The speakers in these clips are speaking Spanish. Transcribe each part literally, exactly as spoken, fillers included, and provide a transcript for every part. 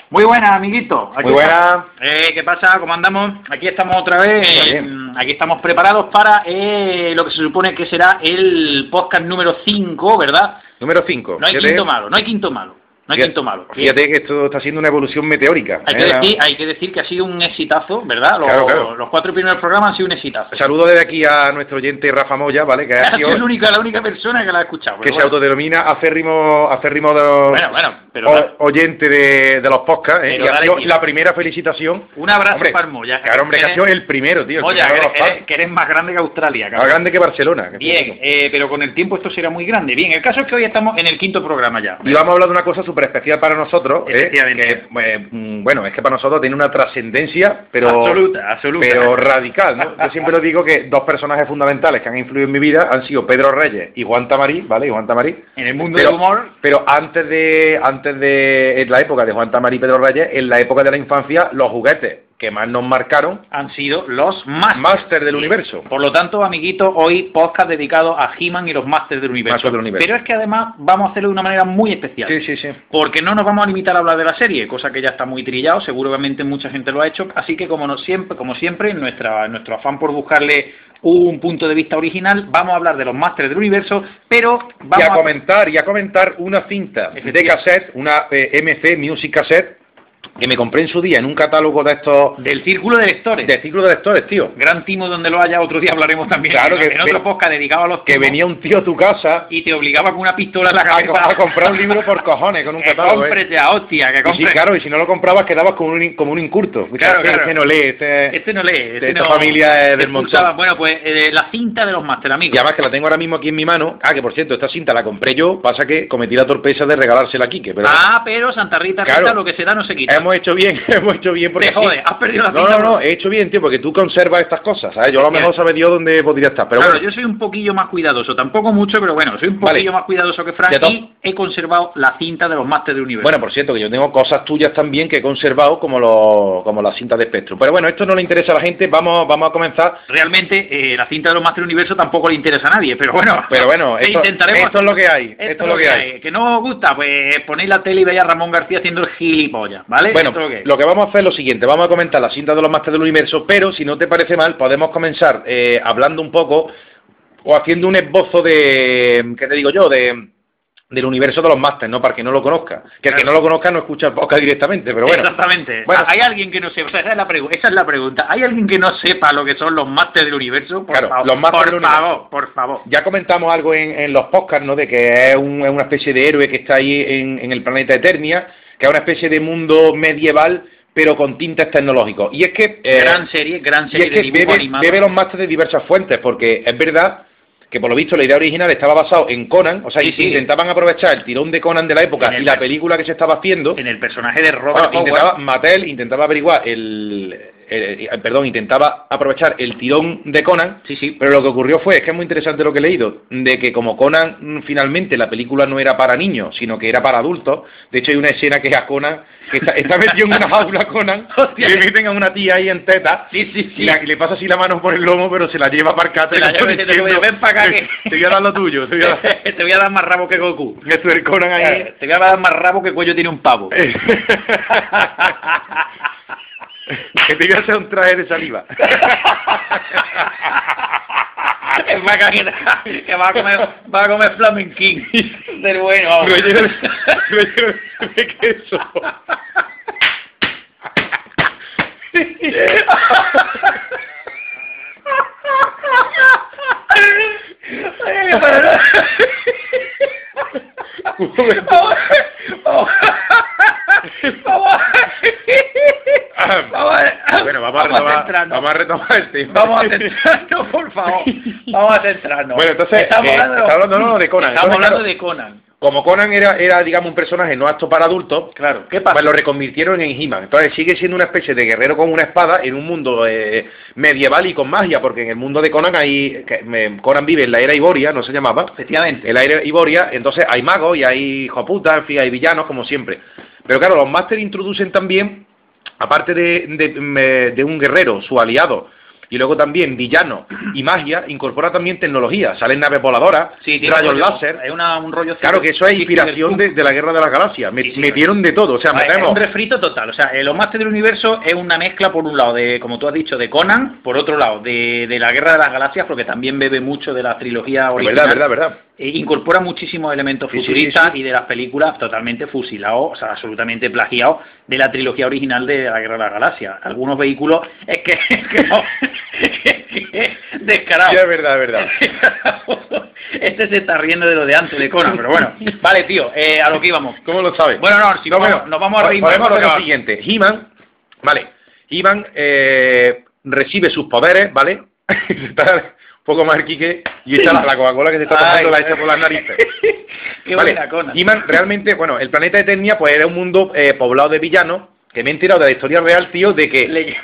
Muy buenas, amiguitos. Muy buenas. Eh, ¿Qué pasa? ¿Cómo andamos? Aquí estamos otra vez. Eh, aquí estamos preparados para eh, lo que se supone que será el podcast número cinco, ¿verdad? Número cinco. No hay Fíjate, quinto malo, no hay quinto malo. No hay fíjate, quinto malo. Fíjate que esto está siendo una evolución meteórica. Hay, ¿eh? que decir, hay que decir que ha sido un exitazo, ¿verdad? Los, Claro, claro. los cuatro primeros programas han sido un exitazo. Saludo desde aquí a nuestro oyente Rafa Moya, ¿vale? Que ha sido Es la única, la única persona que la ha escuchado. que bueno. se autodenomina acérrimo, acérrimo de los Bueno, bueno, pero... o, oyente de, de los podcasts, ¿eh? Pero Y ha dale, sido tío. la primera felicitación. Un abrazo Hombre, para Moya. Claro, hombre, que ha sido el primero, tío. El Moya, primero de que los eres, podcasts. que eres más grande que Australia, Más cabrón. grande que Barcelona. que Bien, eh, pero con el tiempo esto será muy grande. Bien, el caso es que hoy estamos en el quinto programa ya. Y vamos a hablar de una cosa súper especial para nosotros, ¿eh? Efectivamente. Que, eh, mm, bueno, es que para nosotros tiene una trascendencia, pero Absoluta, absoluta. pero radical, ¿no? Yo siempre lo digo que dos personajes fundamentales que han influido en mi vida han sido Pedro Reyes y Juan Tamarí, ¿vale? Y Juan Tamarí. En el mundo pero, del humor... Pero antes de antes de en la época de Juan Tamarí y Pedro Reyes, en la época de la infancia, los juguetes que más nos marcaron han sido los Masters. Máster del Universo. Por lo tanto, amiguitos, hoy podcast dedicado a He-Man y los Masters del Universo. Masters del Universo. Pero es que además vamos a hacerlo de una manera muy especial. Sí, sí, sí. Porque no nos vamos a limitar a hablar de la serie, cosa que ya está muy trillado, seguramente mucha gente lo ha hecho, así que como no siempre, como siempre, en nuestra, nuestro afán por buscarle un punto de vista original, vamos a hablar de los Masters del Universo, pero vamos y a, a comentar, y a comentar una cinta de cassette, una eh, M C Music Cassette, que me compré en su día en un catálogo de estos... del Círculo de Lectores. De Círculo de Lectores, tío. Gran timo donde lo haya, otro día hablaremos también. Claro, en, que en otro podcast dedicado a los Que timos, venía un tío a tu casa y te obligaba con una pistola en la a, cabeza a comprar un libro por cojones con un que catálogo, compres ¿eh? ya, hostia, que Y compres. sí, claro, y si no lo comprabas quedabas como un, in- como un incurto. Claro, este, claro. este no lee, este... Este no lee. Este esta no, familia es te del expulsaba. montón. Bueno, pues eh, la cinta de los Masters, Y amigos. además que la tengo ahora mismo aquí en mi mano. Ah, que por cierto, esta cinta la compré yo, pasa que cometí la torpeza de regalársela a Quique, pero... Ah, pero Santa Rita, Claro. Rita, lo que se da no se quita. Hemos hecho bien, hemos hecho bien porque... Te jode, así- has perdido la No, cinta. no, no, he hecho bien, tío, porque tú conservas estas cosas, ¿sabes? Yo a lo Bien. mejor sabe Dios dónde podría estar, pero Claro, bueno. yo soy un poquillo más cuidadoso, tampoco mucho, pero bueno, soy un Vale. poquillo más cuidadoso que Frank De to- y he conservado la cinta de los Masters del Universo. Bueno, por cierto, que yo tengo cosas tuyas también que he conservado como los, como las cintas de espectro. Pero bueno, esto no le interesa a la gente, vamos, vamos a comenzar. Realmente eh, la cinta de los Masters del Universo tampoco le interesa a nadie, pero bueno. Pero bueno, te esto, intentaremos esto es lo que hay, Esto, esto es lo que hay. Que no os gusta, pues ponéis la tele y veis a Ramón García haciendo el gilipollas, ¿vale? Bueno, Esto es lo que hay. lo que vamos a hacer es lo siguiente, vamos a comentar las cintas de los Máster del Universo, pero si no te parece mal, podemos comenzar eh, hablando un poco o haciendo un esbozo de, ¿qué te digo yo?, de del universo de los Máster, ¿no? Para que no lo conozca. Que el que no lo conozca no escucha el podcast directamente, pero bueno. Exactamente. Bueno. Hay alguien que no sepa, o sea, esa es la, pregu- esa es la pregunta. ¿Hay alguien que no sepa lo que son los Masters del Universo? Por Claro, favor, los Masters por del Universo. favor, por favor. Ya comentamos algo en, en los podcasts, ¿no? De que es, un- es una especie de héroe que está ahí en, en el planeta Eternia, que es una especie de mundo medieval, pero con tintes tecnológicos. Y es que... eh, Gran serie, gran y serie es de que dibujo bebe, animado. bebe los Masters de diversas fuentes, porque es verdad que por lo visto la idea original estaba basada en Conan, o sea, Sí, sí. intentaban aprovechar el tirón de Conan de la época En el- y la película que se estaba haciendo. En el personaje de Robert Bueno, Howard. intentaba, Mattel intentaba averiguar el, el- el- perdón, intentaba aprovechar el tirón de Conan, Sí, sí. pero lo que ocurrió fue, es que es muy interesante lo que he leído, de que como Conan mm, finalmente la película no era para niños, sino que era para adultos. De hecho hay una escena que es a Conan, que está, está metido en una jaula Conan, Hostia. y le meten a una tía ahí en teta, Sí, sí, sí. y, la- y le pasa así la mano por el lomo, pero se la lleva aparcada. Se la lleva y te dice, ven para acá que- Te voy a dar lo tuyo, te voy a dar... Te voy a dar más rabo que Goku. Esto es el Conan ahí. Eh, Te voy a dar más rabo que cuello tiene un pavo. Que te voy a hacer un traje de saliva. Es vaca que, que va a comer, va a comer flamenquín. Del bueno. Relleno relleno de queso. Eh, pero no- Vamos, vamos, vamos, vamos a- Bueno, vamos a retomar, centrarnos. vamos a retomar el tema. Vamos a centrarnos, por favor. Vamos a centrarnos. Bueno, entonces, estamos eh, hablando, está hablando, no, no, de Conan. Estamos Entonces, hablando claro, de Conan. Como Conan era, era, digamos, un personaje no apto para adultos, Claro. ¿Qué pasa? pues lo reconvirtieron en He-Man. Entonces sigue siendo una especie de guerrero con una espada en un mundo eh, medieval y con magia, porque en el mundo de Conan hay, que, me- Conan vive en la era Iboria, no se llamaba, Efectivamente. en la era Iboria, entonces hay magos y hay hijo puta, en fin, hay villanos como siempre. Pero claro, los Masters introducen también, aparte de, de, me- de un guerrero, su aliado, y luego también villano y magia, incorpora también tecnología. Salen naves voladoras, sí, rayos rollo, láser. Hay una, un rollo... Claro que eso es inspiración de, de la Guerra de las Galaxias. Me, sí, sí, metieron de todo. O sea, vale, metemos... es un refrito total. O sea, los Masters del Universo es una mezcla, por un lado, de, como tú has dicho, de Conan, por otro lado, de, de la Guerra de las Galaxias, porque también bebe mucho de la trilogía original. Verdad, verdad, verdad. Eh, incorpora muchísimos elementos sí, futuristas sí, sí, sí. y de las películas totalmente fusilados, o sea, absolutamente plagiados de la trilogía original de la Guerra de las Galaxias. Algunos vehículos es que, es que no, descarado. Sí, es verdad, es verdad. Este se está riendo de lo de antes de Conan, pero bueno. Vale, tío, eh, a lo que íbamos. ¿Cómo lo sabes? Bueno, no, si no, vamos, bueno, nos vamos a reír. Podemos hacer lo siguiente. He-Man, vale, He-Man eh, recibe sus poderes, ¿vale? Un poco más el Quique y esta la, la Coca-Cola que se está tomando la echa por las narices. Qué vale, buena Conan. He-Man realmente, bueno, el planeta Eternia pues era un mundo eh, poblado de villanos, que me he enterado de la historia real, tío, de que el,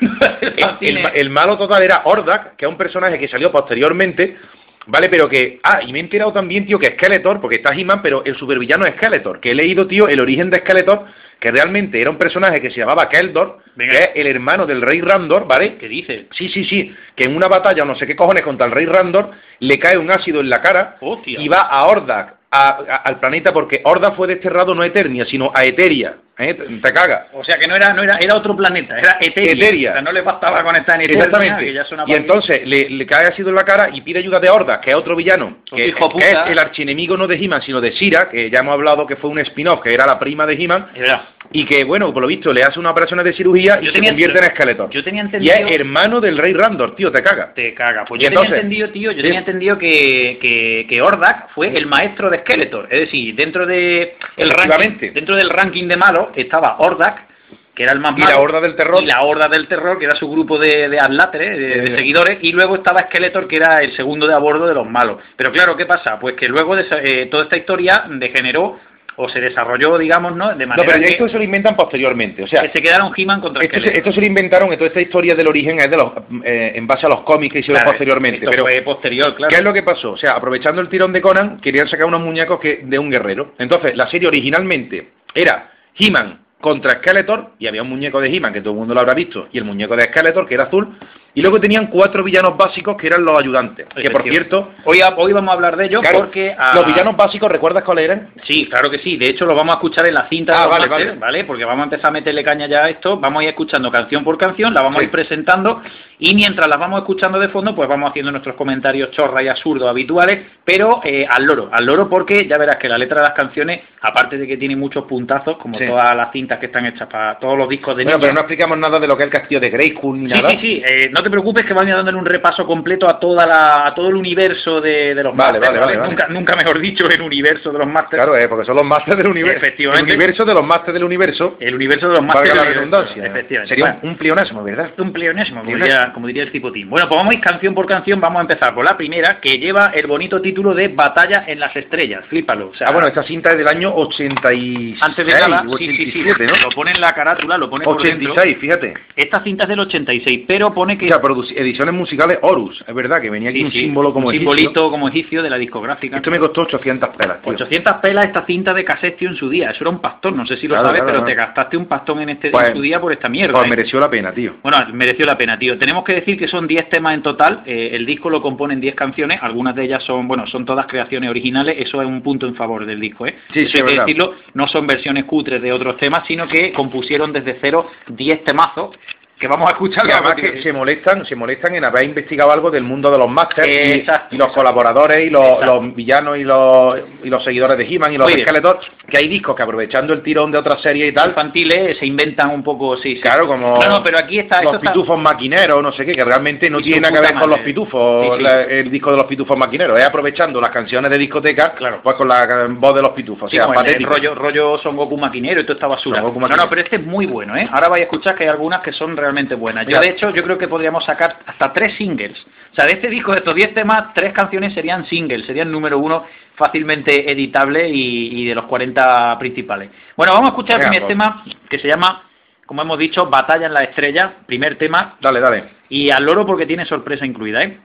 el, el malo total era Hordak, que es un personaje que salió posteriormente, ¿vale? Pero que, ah, y me he enterado también, tío, que Skeletor, porque está He-Man, pero el supervillano es Skeletor, que he leído, tío, el origen de Skeletor, que realmente era un personaje que se llamaba Keldor, Venga. que es el hermano del rey Randor, ¿vale? ¿Qué dice? Sí, sí, sí, que en una batalla, no sé qué cojones, contra el rey Randor, le cae un ácido en la cara Hostia. y va a Hordak, a, a, al planeta, porque Hordak fue desterrado no a Eternia, sino a Eteria, ¿eh? Te, te caga. O sea que no era, no era, era otro planeta, era Eteria. Eteria. O sea, no le bastaba con estar en Eternia. Exactamente. Que ya suena y entonces le, le cae ácido en la cara y pide ayuda de Hordak, que es otro villano, que, hijo que es el archienemigo no de He-Man, sino de Shira, que ya hemos hablado que fue un spin-off, que era la prima de He-Man. Y que, bueno, por lo visto, le hace una operación de cirugía y yo se convierte en Skeletor. Yo tenía entendido... Y es hermano del rey Randor, tío, te caga. Te caga. Pues y yo entonces, tenía entendido, tío, yo sí. tenía entendido que, que, que Hordak fue el maestro de Skeletor. Es decir, dentro de el ranking, dentro del ranking de malos estaba Hordak, que era el más y malo. Y la Horda del Terror. Y la Horda del Terror, que era su grupo de, de atláteres, de, de seguidores. Y luego estaba Skeletor, que era el segundo de a bordo de los malos. Pero claro, ¿qué pasa? Pues que luego de, eh, toda esta historia degeneró o se desarrolló, digamos, ¿no? De manera no, pero que, esto se lo inventan posteriormente, o sea... Que se quedaron He-Man contra esto Skeletor. Se, esto se lo inventaron, toda esta historia del origen es de los, eh, en base a los cómics que hicieron claro, posteriormente. Esto pero fue posterior, claro. ¿Qué es lo que pasó? O sea, aprovechando el tirón de Conan, querían sacar unos muñecos que, de un guerrero. Entonces, la serie originalmente era He-Man contra Skeletor, y había un muñeco de He-Man que todo el mundo lo habrá visto, y el muñeco de Skeletor, que era azul, y luego tenían cuatro villanos básicos que eran los ayudantes, que por cierto... Hoy, hoy vamos a hablar de ellos, claro, porque... A... ¿Los villanos básicos recuerdas cuáles eran? Sí, claro que sí, de hecho lo vamos a escuchar en la cinta ah, de los vale, Masters, vale. ¿vale? Porque vamos a empezar a meterle caña ya a esto, vamos a ir escuchando canción por canción, la vamos sí. a ir presentando, y mientras las vamos escuchando de fondo, pues vamos haciendo nuestros comentarios chorra y absurdos habituales, pero eh, al loro, al loro porque ya verás que la letra de las canciones, aparte de que tiene muchos puntazos, como sí. todas las cintas que están hechas para todos los discos de bueno, niños. Pero no explicamos nada de lo que es el castillo de Grayskull ni sí, nada. Sí, sí, eh, no te preocupes que vamos dándole un repaso completo a toda la a todo el universo de, de los vale, Masters, vale, vale, ¿vale? Nunca, vale. nunca mejor dicho el universo de los Masters. Claro, eh, porque son los Masters del universo. Efectivamente. El universo de los Masters del universo. El universo de los Masters Valga del la redundancia. Efectivamente. Sería bueno, un, un pleonasmo, ¿verdad? Un pleonasmo, como diría, como diría el tipo Tim. Bueno, pues vamos a ir canción por canción, vamos a empezar por la primera, que lleva el bonito título de Batalla en las Estrellas. Flípalo. O sea, ah, bueno, esta cinta es del año ochenta y seis. Antes de nada, ochenta y siete, sí, sí, sí, ¿no? Lo pone en la carátula, lo pone ochenta y seis, por dentro. Fíjate. Esta cinta es del ochenta y seis, pero pone que... O sea, ediciones musicales Horus, es verdad, que venía aquí sí, un sí, símbolo como un egipcio. simbolito como egipcio de la discográfica. Esto me costó ochocientas pelas, tío. ochocientas pelas esta cinta de cassette, tío, en su día. Eso era un pastón, no sé si lo claro, sabes, claro, pero claro. te gastaste un pastón en este pues, en su día por esta mierda. Pues ¿eh? mereció la pena, tío. Bueno, mereció la pena, tío. Tenemos que decir que son diez temas en total. Eh, el disco lo componen diez canciones. Algunas de ellas son, bueno, son todas creaciones originales. Eso es un punto en favor del disco, ¿eh? Sí, Eso sí, hay que verdad. decirlo. No son versiones cutres de otros temas, sino que compusieron desde cero diez temazos que vamos a escuchar. Y además que se molestan, se molestan en haber investigado algo del mundo de los Masters eh, y, exacto, y los exacto. colaboradores y los, los villanos y los, y los seguidores de He-Man y los Oye, Skeletor, que hay discos que aprovechando el tirón de otras series y tal, infantiles se inventan un poco, sí, sí. claro, como no, no, pero aquí está, los esto está... pitufos maquineros, no sé qué, que realmente no Y tiene su nada que ver puta con los madre. pitufos, Sí, sí. la- el disco de los pitufos maquineros, es aprovechando las canciones de discoteca, Claro. pues con la voz de los pitufos, o Sí, sea, como el, el patético. rollo, rollo Son Goku maquinero y toda esta basura. Son Goku No, maquinero. no, pero este es muy bueno, ¿eh? Ahora vais a escuchar que hay algunas que son realmente buenas. Yo, Mira. de hecho, yo creo que podríamos sacar hasta tres singles. O sea, de este disco, de estos diez temas, tres canciones serían singles, serían número uno, fácilmente editable y, y de los cuarenta principales. Bueno, vamos a escuchar el Venga, primer tema, que se llama, como hemos dicho, Batalla en la Estrella, primer tema, Dale, dale. y al loro porque tiene sorpresa incluida, ¿eh?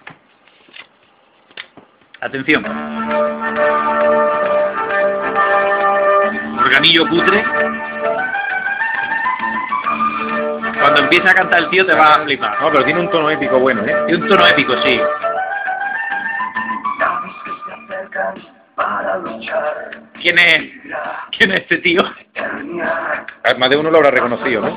Atención. Organillo cutre. Cuando empieza a cantar el tío te va a flipar. No, pero tiene un tono épico bueno, ¿eh? Tiene un tono épico, sí. ¿Quién es? ¿Quién es este tío? Más de uno lo habrá reconocido, ¿no?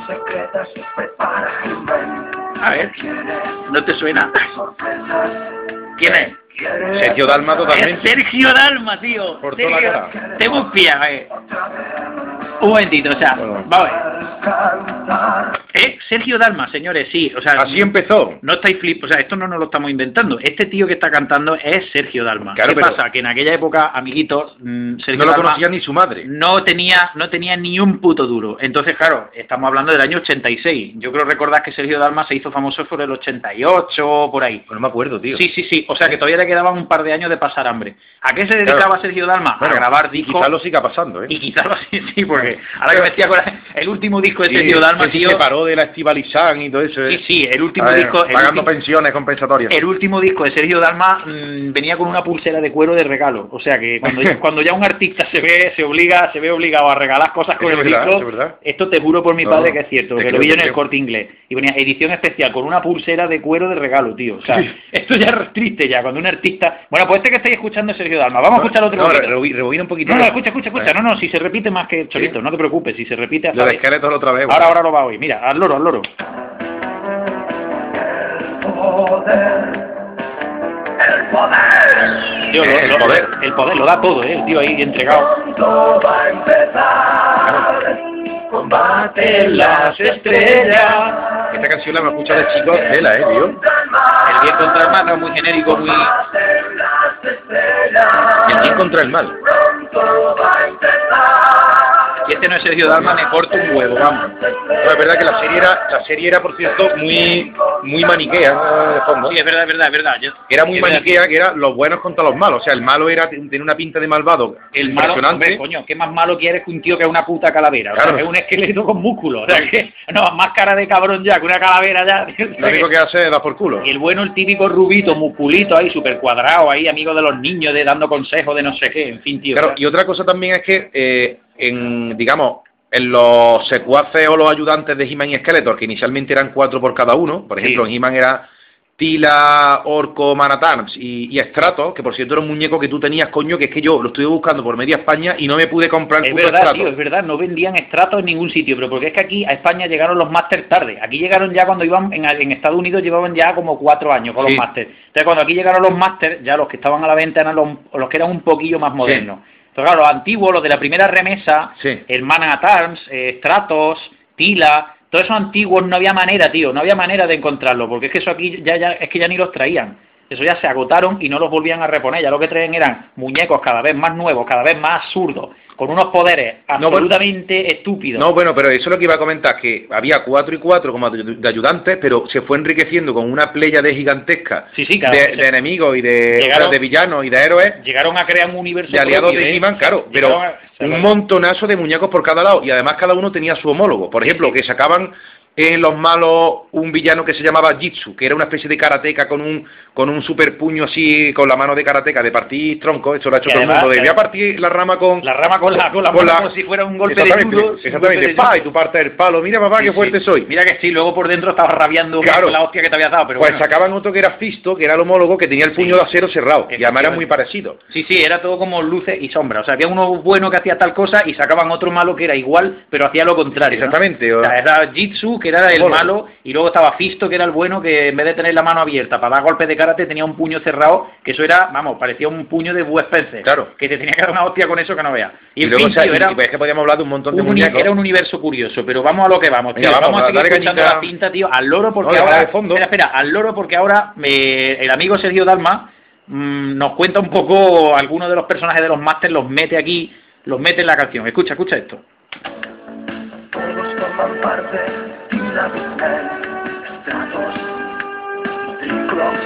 A ver, ¿no te suena? ¿Quién es? Sergio Dalma totalmente. Es Sergio Dalma, tío. Por toda la cara. Te hemos pillado, eh. Un momentito, o sea, Bueno. vamos a ver. Eh, Sergio Dalma, señores, sí, o sea... Así empezó. No estáis flip, o sea, esto no nos lo estamos inventando. Este tío que está cantando es Sergio Dalma. Claro, ¿Qué pero- pasa? Que en aquella época, amiguitos, mmm, Sergio No lo Dalma conocía ni su madre. no tenía, no tenía ni un puto duro. Entonces, claro, estamos hablando del año ochenta y seis. Yo creo recordar que Sergio Dalma se hizo famoso sobre el ochenta y ocho, por ahí. Pues no me acuerdo, tío. Sí, sí, sí. O sea que todavía le quedaban un par de años de pasar hambre. ¿A qué se dedicaba Claro. Sergio Dalma? Bueno, a grabar discos. Quizás lo siga pasando, ¿eh? Y quizás lo sí, sí, porque ahora que me estoy acordando, el último disco de Sí, Sergio Dalma, que tío. se separó de la Estivalizán y todo eso, ¿eh? Sí, sí, el último A ver, disco. El pagando último, pensiones compensatorias. el último disco de Sergio Dalma mmm, venía con una pulsera de cuero de regalo. O sea que cuando ya, cuando ya un artista se ve, se obliga, se ve obligado a regalar cosas con Eso el es verdad, disco, eso es verdad. esto te juro por mi No, padre no, que es cierto, te que creo, lo vi te en el creo. Corte Inglés. Y ponía edición especial con una pulsera de cuero de regalo, tío. O sea, Sí. esto ya es triste ya, cuando un artista... Bueno, pues este que estáis escuchando es Sergio Dalma. Vamos a escuchar otro No, poquito. rebi- rebobina un poquito. No, no, escucha, escucha, escucha. Eh. No, no, si se repite más que Cholito, Sí. no te preocupes, si se repite hasta... Lo de Esqueletos otra vez. Ahora, ahora lo va a oír. Mira, al loro, al loro. El poder, Tío, lo- El lo- poder. El poder, lo da todo, ¿eh? El tío ahí entregado. pronto va a empezar. Combate las estrellas. Esta canción la hemos escuchado de chicos, tela, ¿eh, tío? El bien contra el mal, no, muy genérico, muy... El bien contra el mal. Pronto va a empezar. Si este no es Sergio Dalma, me corto un huevo, vamos. No, es verdad que la serie era, la serie era, por cierto, muy, muy maniquea, ¿no? De fondo. Sí, es verdad, es verdad, es verdad. Yo- Era muy es verdad maniquea, que era los buenos contra los malos. O sea, el malo era tenía una pinta de malvado El malo, impresionante. hombre, coño, ¿qué más malo quieres que un tío que es una puta calavera? O sea, Claro. que es un esqueleto con músculos. O sea, que no, más cara de cabrón ya que una calavera ya. Lo único que hace es dar por culo. Y el bueno, el típico rubito, musculito ahí, súper cuadrado ahí, amigo de los niños, de dando consejos de no sé qué, en fin, tío. Claro, o sea, y otra cosa también es que, eh, en, digamos, en los secuaces o los ayudantes de He-Man y Skeletor, que inicialmente eran cuatro por cada uno, por ejemplo, Sí. en He-Man era Tila, Orco, Manatans y, y Stratos, que por cierto era un muñeco que tú tenías, coño, que es que yo lo estuve buscando por media España y no me pude comprar el Es puto verdad, Stratos. tío, es verdad, no vendían estratos en ningún sitio, pero porque es que aquí a España llegaron los máster tarde. Aquí llegaron ya cuando iban, en, en Estados Unidos llevaban ya como cuatro años con Sí. los máster. Entonces cuando aquí llegaron los máster, ya los que estaban a la venta eran los, los que eran un poquillo más modernos. Entonces claro, los antiguos, los de la primera remesa, Sí. el Man at Arms, eh, Stratos, Tila, todos esos antiguos no había manera, tío, no había manera de encontrarlo, porque es que eso aquí ya, ya es que ya ni los traían. Eso ya se agotaron y no los volvían a reponer. Ya lo que traían eran muñecos cada vez más nuevos, cada vez más absurdos, con unos poderes No, bueno. absolutamente estúpidos. No, bueno, pero eso es lo que iba a comentar, que había cuatro y cuatro como ayu- de ayudantes, pero se fue enriqueciendo con una playa de gigantesca Sí, sí, claro. de, de enemigos y de, Llegaron- de villanos y de héroes, Llegaron a crear un universo de aliados propio, de ¿eh? He-Man, claro, pero Llegaron a- un montonazo de muñecos por cada lado, y además cada uno tenía su homólogo. Por ejemplo, que sacaban en los malos un villano que se llamaba Jitsu, que era una especie de karateca con un con un super puño así, con la mano de karateca, de partir tronco, eso lo ha hecho Y todo el además, mundo, de voy a además- partir la rama con... La rama con la, con la mano como si fuera un golpe de Exactamente, judo. un exactamente, golpe de pa, judo. y tú partes el palo, mira papá, Sí, qué fuerte sí. soy. Mira que sí, luego por dentro estabas rabiando Claro. con la hostia que te habías dado, pero Pues bueno. sacaban otro que era Fisto, que era el homólogo, que tenía el puño Sí. de acero cerrado, y además era Efectivamente. muy parecido. Sí, sí, era todo como luces y sombras. O sea, había uno bueno que hacía tal cosa y sacaban otro malo que era igual, pero hacía lo contrario. ¿no? Exactamente. O sea, era Jitsu, que era el Bueno. malo, y luego estaba Fisto, que era el bueno, que en vez de tener la mano abierta para dar golpes de karate, tenía un puño cerrado, que eso era, vamos, parecía un puño de Bud Spencer. Claro. Que te tenía que dar una hostia con eso que no veas. Y, Y, en luego, fin, o sea, tío, y- era, y es que podíamos hablar de un montón de un uni- muñecos. era un universo curioso, pero vamos a lo que vamos, tío. Venga, vamos, vamos, a seguir dale escuchando cañita. la cinta, tío, al loro, porque No, déjala ahora... de fondo. Espera, espera, al loro, porque ahora eh, el amigo Sergio Dalma mm, nos cuenta un poco algunos de los personajes de los Masters, los mete aquí, los mete en la canción. Escucha, escucha esto. Todos forman parte de la Disney. Stratos, Triclops,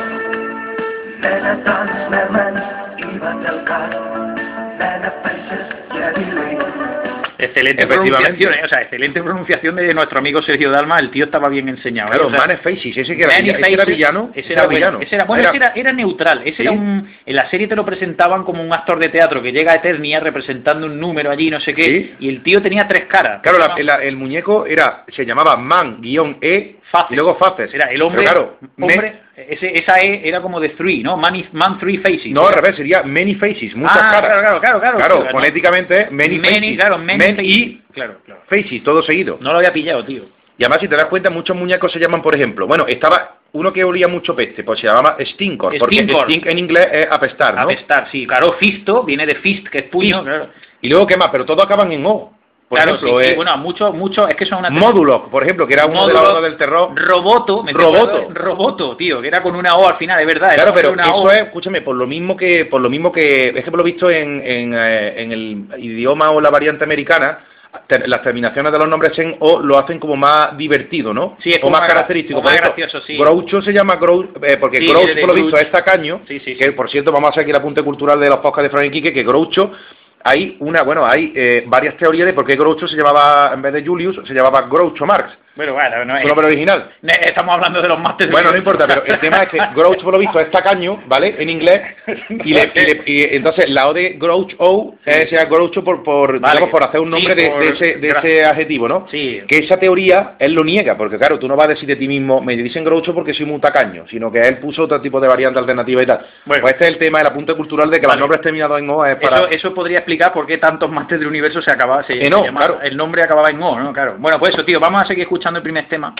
Menatans, Mermen, Ivan del Cat, Menafaces, Jerry Lee. Excelente pronunciación, ¿eh? O sea, excelente pronunciación de nuestro amigo Sergio Dalma, el tío estaba bien enseñado. Claro, ¿eh? O sea, Man of Faces, ese que era, Many ese era Faces, villano. Ese era, villano. Bueno, ese era, bueno, era, ese era, era neutral. Ese ¿sí? era un, en la serie te lo presentaban como un actor de teatro que llega a Eternia representando un número allí, no sé qué, ¿sí? Y el tío tenía tres caras. Claro, la, el, el muñeco era se llamaba Man-E Faces. y luego Faces. Era el hombre, Pero claro, hombre me, ese, esa E era como de three, ¿no? Man, man three faces. No, al revés, sería Many Faces, muchas ah, caras. Claro, claro, claro. Claro, claro claro fonéticamente, ¿no? Many, many Faces. Claro, many Men faces. y claro, claro. Faces, todo seguido. No lo había pillado, tío. Y además, si te das cuenta, muchos muñecos se llaman, por ejemplo, bueno, estaba uno que olía mucho peste, pues se llamaba Stinkor, porque Stinkor. stink en inglés es apestar, ¿no? Apestar, sí, claro, fisto, viene de fist, que es puño, Fist. claro. Y luego, ¿qué más? Pero todos acaban en O. Por claro, ejemplo, sí, sí, eh, bueno, mucho, mucho, es que son una... Módulo, por ejemplo, que era uno de la Módulo, hora del terror. Roboto, me Roboto. acuerdo, Roboto, tío, que era con una O al final, es verdad. Claro, pero una eso O. es, escúchame, por lo mismo que, por lo mismo que, es que por lo visto en, en, eh, en el idioma o la variante americana, ter, las terminaciones de los nombres en O lo hacen como más divertido, ¿no? Sí, es o como más más característico. o más Por ejemplo, gracioso, sí. Groucho se llama Grouch, eh, porque Sí, Grouch, de- de por lo visto, Grouch. es tacaño, Sí, sí, sí. que por cierto, vamos a hacer aquí el apunte cultural de los podcasts de Fran y Quique, que Groucho, hay una, bueno, hay eh, varias teorías de por qué Groucho se llamaba, en vez de Julius, se llamaba Groucho Marx. Bueno, bueno, no Su es... nombre original. no, estamos hablando de los másteres. Bueno, no importa, pero el tema es que Grouch, por lo visto, es tacaño, ¿vale? En inglés. Y, le, y, le, y entonces la O de Grouch O es sea Groucho por, por, Vale. digamos, por hacer un nombre Sí, de, por- de ese, de ese adjetivo, ¿no? Sí. Que esa teoría él lo niega, porque claro, tú no vas a decir de ti mismo, me dicen Groucho porque soy muy tacaño, sino que él puso otro tipo de variante alternativa y tal. Bueno. Pues este es el tema del apunte cultural de que Vale. los nombres terminados en O es para... Eso, eso podría explicar por qué tantos másteres del universo se acababa, se, En O, se llamaba- claro. el nombre acababa en O, ¿no? Claro. Bueno, pues eso, tío, vamos a seguir escuchando el primer tema.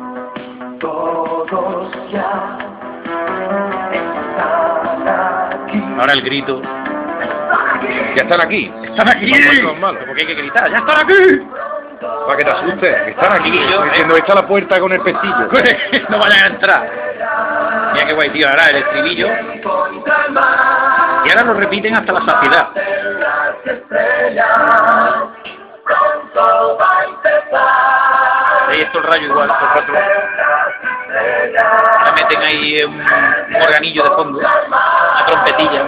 Todos ya están aquí. Ahora el grito. Ya están aquí. ¡Están aquí! Vamos, los malos. Porque hay que gritar, ¡ya están aquí! Para que te asustes, que están aquí. Sí, yo, Diciendo, eh. está la puerta con el pestillo. No vayan a entrar. Mira qué guay, tío, ahora el estribillo. Y ahora lo repiten hasta la saciedad. Ahí esto el rayo igual, todo el rato. Le meten ahí un, un organillo de fondo, una trompetilla.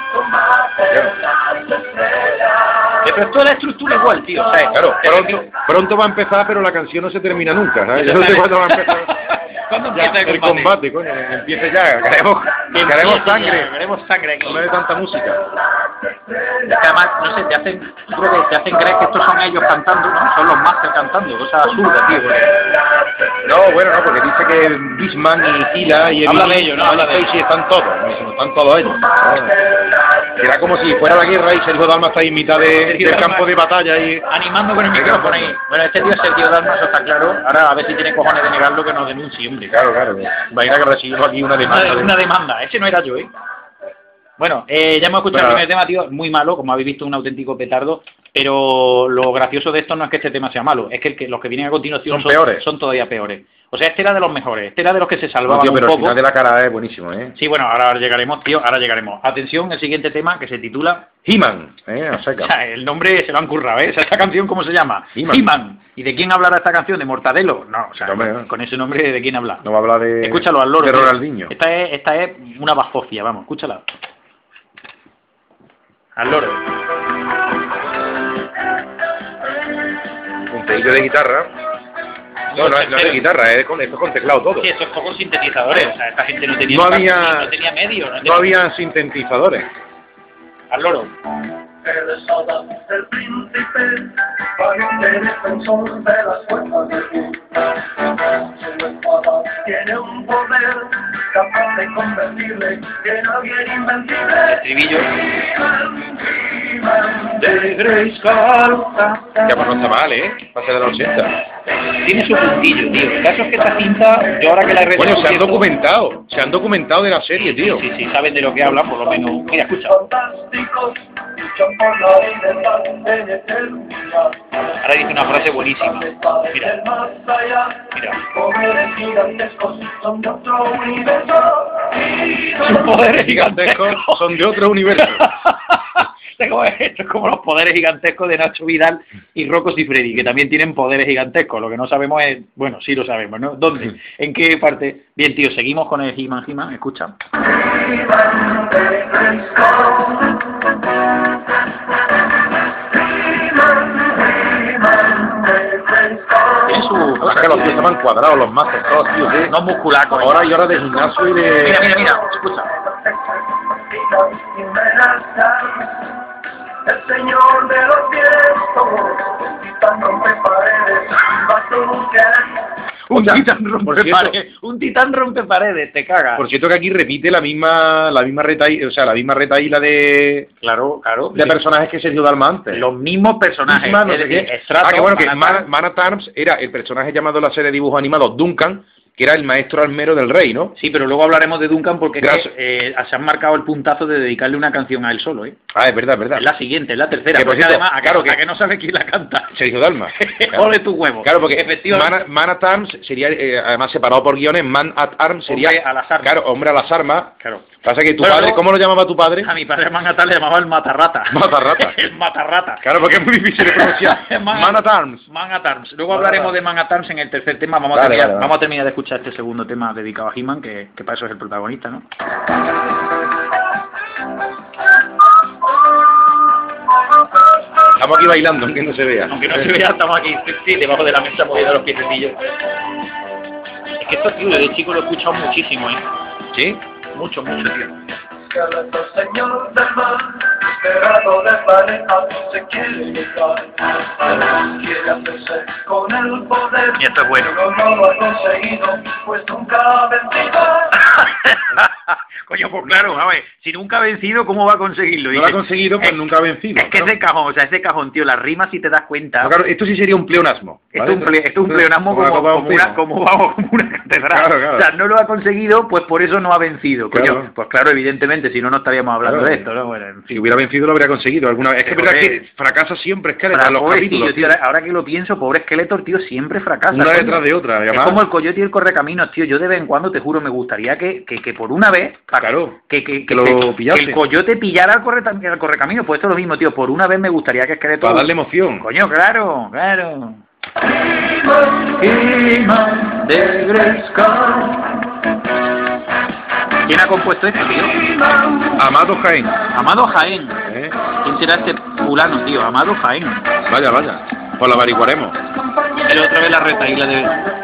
Pero es toda la estructura igual, tío, ¿sabes? Claro, pronto, pronto va a empezar, pero la canción no se termina nunca, ¿sabes? Yo no sé cuándo va a empezar. ¿Cuándo Ya, empieza el combate, coño, empiece ya, queremos, queremos sangre, Queremos sangre aquí. no de tanta música. Es que además, no sé, te hacen, yo creo que te hacen creer que estos son ellos cantando, ¿no? Son los masters cantando, cosa absurda, tío. porque- No, bueno, no, porque dice que Bisman y Hila y Habla Emily de ellos, ¿no? Habla de ellos. y están todos, ¿no? Están todos ellos. Será como si fuera la guerra y Sergio Dalma está ahí en mitad de, Sergio del Dalma campo de batalla y... Animando con el micrófono ahí. Bueno, este tío es Sergio Dalma, eso está claro. Ahora a ver si tiene cojones de negarlo que nos denuncie, hombre. Claro, claro. Va a ir a que recibo aquí una Una, demanda. de- una demanda, ese no era yo, ¿eh? Bueno, eh, ya hemos escuchado Bueno. el primer tema, tío, muy malo, como habéis visto, un auténtico petardo, pero lo gracioso de esto no es que este tema sea malo, es que, el que los que vienen a continuación Son peores. son todavía peores. O sea, este era de los mejores, este era de los que se salvaban No, tío, pero un el poco. final de la cara es buenísimo, ¿eh? Sí, bueno, ahora llegaremos, tío, ahora llegaremos. Atención, el siguiente tema que se titula... He-Man, ¿eh? A O seca. sea, el nombre se lo han currado, ¿eh? O sea, ¿esta canción cómo se llama? He-Man. He-Man. ¿Y de quién hablará esta canción? ¿De Mortadelo? No, o sea, Hombre, con, no. con ese nombre, ¿de quién habla? No va a hablar de... Escúchalo al loro. De tío. Ronaldinho. Esta es, esta es una bazofia, vamos, escúchala. Al loro. Un pedillo de guitarra. No, no, no es de guitarra, es con, esto es con teclado todo. Sí, eso es con sintetizadores, o sea, esta gente no tenía... No había- No tenía medio, no, No tenía- había sintetizadores. Al loro. Eres Adam, el príncipe, valiente defensor de las fuerzas del bien. Su espada tiene un poder capaz de convertirle en alguien invencible. Estribillo. He-Man, He-Man, De Grayskull. Ya pues no está mal, ¿eh? Pase de los ochenta. Tiene su puntillo, tío. El caso es que esta cinta, yo ahora que la he Bueno, se han redescubierto- documentado. Se han documentado de la serie, tío. Sí, sí, sí, saben de lo que hablan, por lo menos. Mira, escucha. fantásticos luchan por la libertad en eternidad. Ahora dice una frase buenísima. Mira, El más allá, mira. poderes gigantescos son de otro universo. Sus poderes Gigantescos gigantescos son de otro universo. Esto es como- esto es como los poderes gigantescos de Nacho Vidal y Rocco Siffredi, que también tienen poderes gigantescos. Lo que no sabemos es, bueno, sí lo sabemos, ¿no? ¿Dónde? ¿En qué parte? Bien, tío, seguimos con el He-Man, He-Man, escucha. He-Man de Grayskull. He-Man, tío, estaban cuadrados los másters todos, tío, ¿qué? No musculacos. Horas y horas de gimnasio y de... Mira, mira, mira, escucha. El señor de los vientos, un titán rompe paredes, Un O sea, titán por rompe cierto- paredes. Un titán rompe paredes, te cagas. Por cierto que aquí repite la misma la misma retaíla, o sea, la misma retaíla de, Claro, claro. de personajes que Sergio Dalma antes. Los mismos personajes. Misma, no es sé decir, qué. Stratos, Ah, que bueno, que Manhattan. Man, Man at Arms era el personaje llamado en la serie de dibujos animados Duncan, que era el maestro armero del rey, ¿no? Sí, pero luego hablaremos de Duncan porque es Gracias. que, eh, se han marcado el puntazo de dedicarle una canción a él solo, ¿eh? Ah, es verdad, es verdad. Es la siguiente, es la tercera. Que, por Porque cierto, además, ¿a que, claro a que- que no sabe quién la canta? Sergio Dalma. Ole tu huevo. Claro, porque efectivamente. Man, Man at Arms sería, eh, además separado por guiones, Man at Arms sería... Hombre a las armas. Claro, hombre a las armas. Claro. Pasa que tu Bueno, padre, luego- ¿cómo lo llamaba tu padre? A mi padre Manhattan le llamaba el matarrata. Matarrata. el matarrata. Claro, porque es muy difícil de pronunciar. Man- Man at Arms. Man at Arms. Luego Man at hablaremos Arms. de Man at Arms en el tercer tema. Vamos, Vale, a, terminar, vale, vale. vamos a terminar de escuchar este segundo tema dedicado a He-Man, que, que para eso es el protagonista, ¿no? Estamos aquí bailando, aunque no se vea. Aunque no se vea, estamos aquí, sí, debajo de la mesa moviendo los piececillos. Es que esto, tío, desde chico lo he escuchado muchísimo, ¿eh? ¿Sí? Mucho, mucho, tío. Esqueleto, señor del mar, esperado de planeta, se quiere llegar. Quiere hacerse con el poder, Y esto es bueno. pero no lo ha conseguido, pues nunca ha vencido. Coño, pues claro, a ver, si nunca ha vencido, ¿cómo va a conseguirlo? No lo ha Dice, conseguido, pues es- nunca ha vencido. Es que claro. ese cajón, o sea, ese cajón, tío, las rimas, si te das cuenta, No, claro, esto sí sería un pleonasmo. esto, ¿vale? es un ple- esto es un pleonasmo Como la como, copa de un como, una, pino. como, vamos, como una catedral. Claro, claro. O sea, no lo ha conseguido, pues por eso no ha vencido. Coño, Claro. pues claro, evidentemente, si no, no estaríamos hablando Claro. de esto, ¿no? Bueno, en fin. Si hubiera vencido lo habría conseguido alguna vez. Es que es verdad Joder. que fracasa siempre, es que en Fra- los pobrecillo, capítulos. tío, ahora, ahora que lo pienso, pobre Skeletor, tío, siempre fracasa. Una coño. detrás de otra, Es además. como el coyote y el correcaminos, tío. Yo de vez en cuando, te juro, me gustaría que, que, que por una vez, pa- Claro, que, que, que lo que- pillase. que el coyote pillara al, corre, al correcaminos. Pues esto es lo mismo, tío. Por una vez me gustaría que Skeletor... Para darle emoción. Coño, claro, claro. He-Man de Grayskull. ¿Quién ha compuesto esto, tío? Amado Jaén. Amado Jaén. ¿eh? ¿Quién será este fulano, tío? Amado Jaén. Vaya, vaya. Pues lo averiguaremos. Pero otra vez la retaíla de...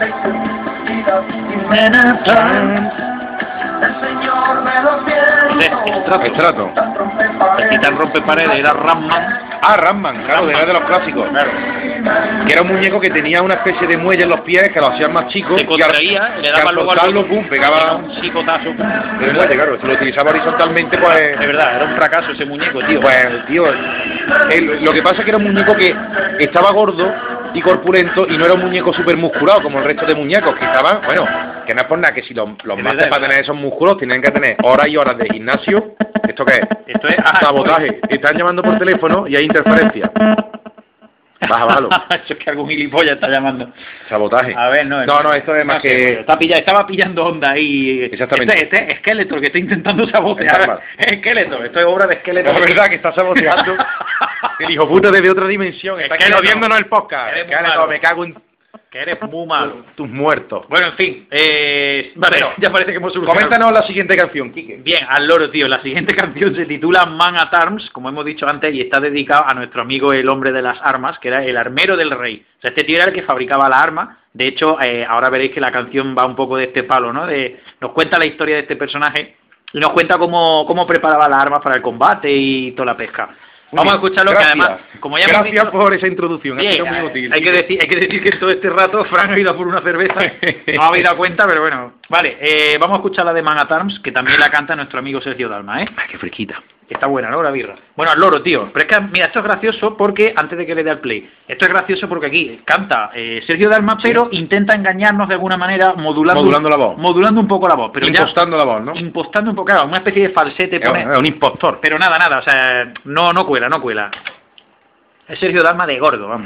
El señor de los vientos, Estrato. Estrato. El titán rompe paredes, era Ramman. Ah, Ramman, claro, era de los clásicos. Claro. Que era un muñeco que tenía una especie de muelle en los pies que lo hacían más chico. Se contraía, le daba luego al cortarlo, pum, pegaba un chicotazo. el muelle, claro. Si lo utilizaba horizontalmente, pues... De verdad, era un fracaso ese muñeco, tío. Pues, tío, el- lo que pasa es que era un muñeco que estaba gordo y corpulento y no era un muñeco súper musculado como el resto de muñecos que estaban, bueno, que no es por nada, que si los, los Es másters verdad, para es tener esos músculos tienen que tener horas y horas de gimnasio. ¿Esto qué es? Esto es... ah, Sabotaje. Están llamando por teléfono y hay interferencia. Baja, bájalo. Eso es que algún gilipollas está llamando. Sabotaje. A ver, no. No, no, esto es más no, que... Está pilla, estaba pillando onda ahí. Exactamente. Este, este es Skeletor que está intentando Está sabotear. mal. Es Skeletor, esto es obra de Skeletor. Es verdad que está saboteando. El hijo puta desde otra dimensión. Está aquí Skeletor. jodiéndonos el podcast. Eres muy Skeletor, malo. me cago en Que eres muy malo. tus muertos. Bueno, en fin. Eh, vale, Bueno, ya parece que hemos solucionado. Coméntanos la siguiente canción, Quique. Bien, al loro, tío. La siguiente canción se titula Man at Arms, como hemos dicho antes, y está dedicado a nuestro amigo el hombre de las armas, que era el armero del rey. O sea, este tío era el que fabricaba la arma. De hecho, eh, ahora veréis que la canción va un poco de este palo, ¿no? De, nos cuenta la historia de este personaje y nos cuenta cómo, cómo preparaba las armas para el combate y toda la pesca. Vamos a escucharlo, Gracias. que además, como ya hemos Gracias dicho... por esa introducción. Ha Bien, sido muy útil. hay, que decir, hay que decir que en todo este rato Fran ha ido a por una cerveza. No habéis dado cuenta, pero bueno. Vale, eh, vamos a escuchar la de Man at Arms, que también la canta nuestro amigo Sergio Dalma, ¿eh? Ay, qué fresquita. Está buena, ¿no? La birra. Bueno, al loro, tío. Pero es que, mira, esto es gracioso porque, antes de que le dé al play, esto es gracioso porque aquí canta eh, Sergio Dalma, pero intenta engañarnos de alguna manera modulando, Modulando la voz. Modulando un poco la voz. Pero Impostando la voz, ¿no? ya, impostando un poco, claro, una especie de falsete. Es un, Pone, es un impostor. pero nada, nada, o sea, no, no cuela, no cuela. Es Sergio Dalma de gordo, vamos.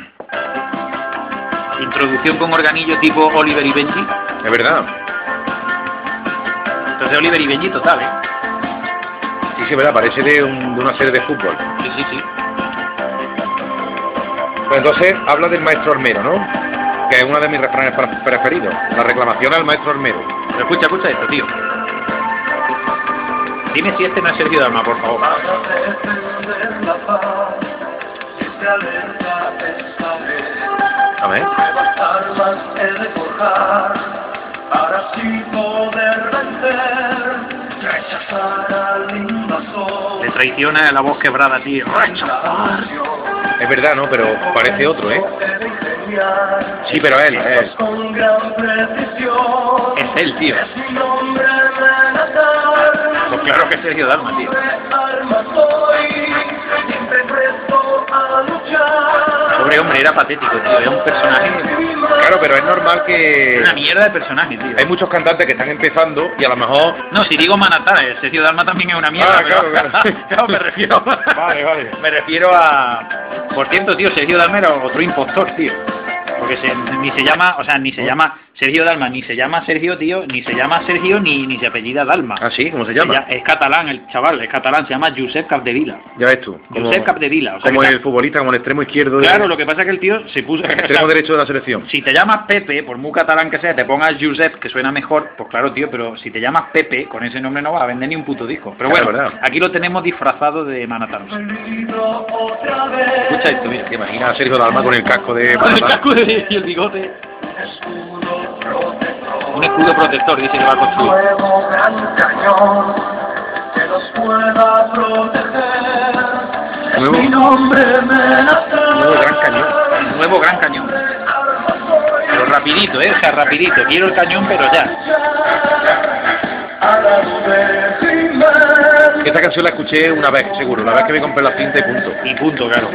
Introducción con organillo tipo Oliver y Benji. Es verdad. Entonces Oliver y Benji total, ¿eh? Sí, sí, es verdad. Parece de, un- de una serie de fútbol. Sí, sí, sí. Pues entonces habla del maestro armero, ¿no? Que es uno de mis refranes pre- preferidos. La reclamación al maestro armero. Pero escucha, escucha esto, tío. Dime si este no es Sergio Dalma, por favor. para defender la paz, si se aleja esta vez. A ver. Nuevas armas he de forjar, para así poder vencer, rechazar al invasor. Le traiciona la voz quebrada, tío. Rechazar. Es verdad, ¿no? Pero parece otro, ¿eh? Sí, pero él, él. Con gran precisión. Es él, tío. Es un hombre amenazar. Pues claro que es Sergio Dalma, tío. Armas soy, siempre presto a luchar. Pobre hombre, era patético, tío. Era un personaje... Claro, pero es normal que... Una mierda de personaje, tío. Hay muchos cantantes que están empezando y a lo mejor... No, si digo Manatara, el Sergio Dalma también es una mierda. Ah, claro, pero... claro. Claro, me refiero... Vale, vale. Me refiero a... Por cierto, tío, Sergio Dalma era otro impostor, tío. Porque se, ni se llama, o sea, ni se llama Sergio Dalma, ni se llama Sergio, tío, ni se llama Sergio, ni, ni se apellida Dalma. ¿Ah, sí? ¿Cómo se llama? Ya, es catalán, el chaval, es catalán, se llama Josep Capdevila. Ya ves tú. Como, Josep Capdevila. O sea, como que, el futbolista, como el extremo izquierdo. Claro, de, lo que pasa es que el tío se puso... extremo o sea, derecho de la selección. si te llamas Pepe, por muy catalán que sea, te pongas Josep, que suena mejor, pues claro, tío, pero si te llamas Pepe, con ese nombre no vas a vender ni un puto disco. Pero Claro, bueno, verdad. aquí lo tenemos disfrazado de Manataros. Escucha esto, mira. ¿Te imaginas a Sergio Dalma con el casco de... Con el casco de- y el bigote. Un escudo protector, dice que va a construir. Nuevo gran cañón que nos pueda proteger. Es Nuevo- mi nombre amenazar. Nuevo gran cañón. Nuevo gran cañón. Pero rapidito, eh, o sea, rapidito. Quiero el cañón, pero ya. A las veces Esta canción la escuché una vez, seguro. La vez que me compré la cinta y punto. Y punto, claro.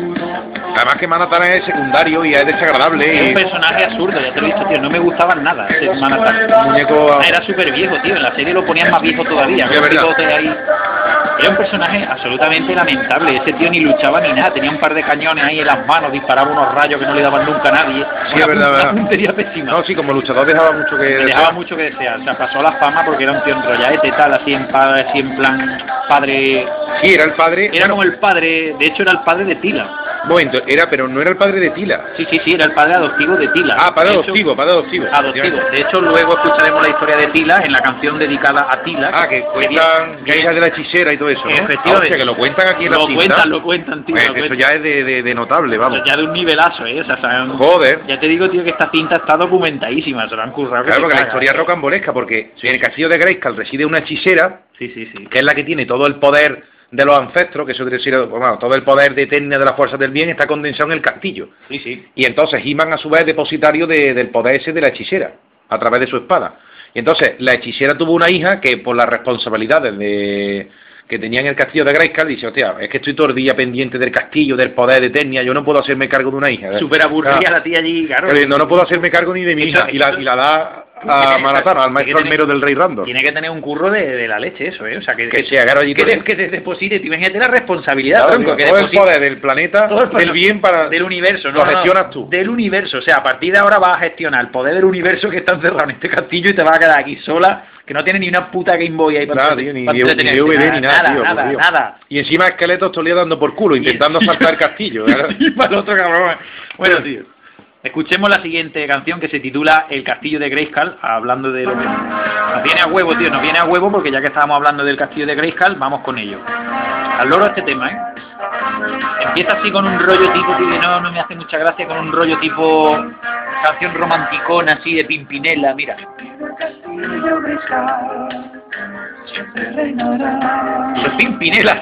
Además que Manatara es secundario y es desagradable. Es Y un personaje absurdo, ya te lo he dicho, tío. No me gustaban nada ese Manatán. un muñeco... Ah, era súper viejo, tío. En la serie lo ponían más viejo todavía. Es con un verdad. bigote ahí. Era un personaje absolutamente lamentable. Ese tío ni luchaba ni nada. Tenía un par de cañones ahí en las manos, disparaba unos rayos que no le daban nunca a nadie. Sí, es verdad, Una verdad. puntería pésima. No, sí, como luchador dejaba mucho que... Me dejaba mucho que desear. O sea, pasó la fama porque era un tío enrolladete, tal, así en, pa- así en plan padre... Sí, era el padre... Era como el padre... De hecho, era el padre de Tila. Momento, era, pero no era el padre de Tila. Sí, sí, sí, era el padre adoptivo de Tila. Ah, padre De hecho, adoptivo, padre adoptivo. Adoptivo. De hecho, luego escucharemos la historia de Tila en la canción dedicada a Tila. Ah, que cuentan que ella es de la hechicera y todo eso, ¿no? Efectivamente. Ah, hostia, que lo cuentan aquí en la Lo cinta. cuentan, lo cuentan, tío. Pues lo eso cuentan. ya es de, de, de notable, vamos. Ya de un nivelazo, ¿eh? O sea, saben- Joder. Ya te digo, tío, que esta cinta está documentadísima. Se lo han currado. que Claro, te porque la cagas. historia es rocambolesca, porque en el castillo de Grayskull reside una hechicera, Sí, sí, sí. que es la que tiene todo el poder de los ancestros, que eso quiere decir, bueno, todo el poder de Eternia de las fuerzas del bien está condensado en el castillo. Sí, sí. Y entonces He-Man a su vez es depositario de- del poder ese de la hechicera, a través de su espada. Y entonces la hechicera tuvo una hija que por las responsabilidades de que tenía en el castillo de Grayskull dice, hostia, es que estoy todo el día pendiente del castillo, del poder de Eternia, yo no puedo hacerme cargo de una hija. Súper aburrida Claro. la tía allí, claro. Pero no, no puedo hacerme cargo ni de mi hija, y la, y la da a Manatara, al maestro almero del rey Randor. Tiene que tener un curro de, de la leche eso, ¿eh? O sea, que, Que se agarra allí que, todo. te, que te deposite, te imagínate la responsabilidad, Claro, tronco, tío, que todo el deposite- poder del planeta, todo el poder del bien para... del universo, lo no, no, gestionas tú. Del universo, o sea, a partir de ahora vas a gestionar el poder del universo que está encerrado en este castillo y te vas a quedar aquí sola, que no tiene ni una puta Game Boy ahí para Nada, entrete- tío, ni, para ni, ni entretenerte, D V D ni nada, tío, por nada, Dios. nada. Y encima esqueletos todo el día dando por culo, intentando saltar el castillo. ¿verdad? Y para el otro cabrón. Bueno, tío. Escuchemos la siguiente canción que se titula El castillo de Grayskull, hablando de lo que nos viene a huevo, tío, nos viene a huevo porque ya que estábamos hablando del castillo de Grayskull, vamos con ello. Al loro este tema, ¿eh? Empieza así con un rollo tipo, tío, que no, no me hace mucha gracia, con un rollo tipo canción romanticona así de Pimpinela, mira. Castillo Grayskull siempre reinará. De Pimpinela.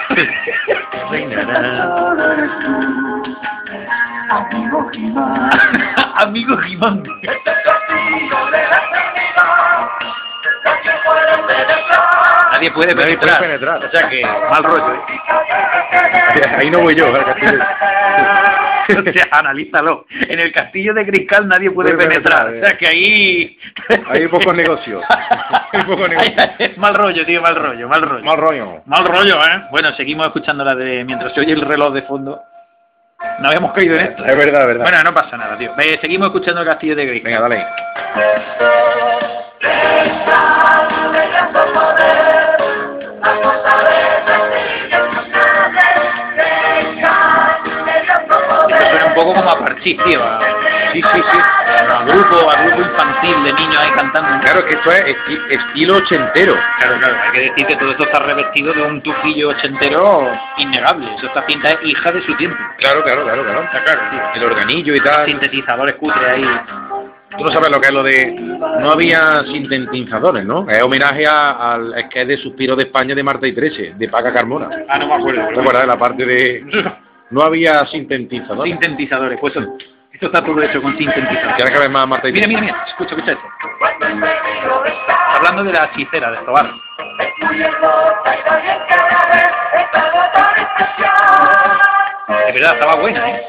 Solo eres tú, amigo He-Man. Amigo Jimón. Este castillo de la eternidad, nadie puede penetrar. Nadie puede Nadie penetrar. puede penetrar. O sea que, mal rollo, ¿eh? Ahí no voy yo, al castillo. O sea, analízalo. En el castillo de Grayskull nadie puede Puede penetrar. penetrar, O sea que ahí... Ahí hay pocos negocios. Hay pocos negocios. Mal rollo, tío, mal rollo, mal rollo. Mal rollo. Mal rollo, ¿eh? Bueno, seguimos escuchando la de... Mientras se oye el reloj de fondo. No habíamos caído en esto. Es verdad, es verdad. Bueno, no pasa nada, tío. Ve, seguimos escuchando el castillo de Grayskull. Venga, dale. Esto suena un poco como a parchís, tío. a- Sí, sí, sí. A grupo, a grupo infantil de niños ahí cantando. Claro, es que esto es esti- estilo ochentero. Claro, claro, hay que decir que todo esto está revestido de un tufillo ochentero innegable. Eso, esta cinta es hija de su tiempo. Claro, claro, claro, claro. Está claro, tío. El organillo y tal. Sintetizadores cutres ahí. Tú no sabes lo que es lo de... No había sintetizadores, ¿no? Es homenaje a- al es que es de Suspiro de España de Marta y Trece, de Paca Carmona. Ah, no me acuerdo. ¿Te acuerdas de la parte de...? No había sintetizadores. Sintetizadores, pues eso, esto está todo hecho con sintetizadores. ¿Quieres que veas más Marta y Mira, Trece? mira, mira, escucha, escucha esto. Hablando de la hechicera de Escobar. De verdad, estaba buena, ¿eh?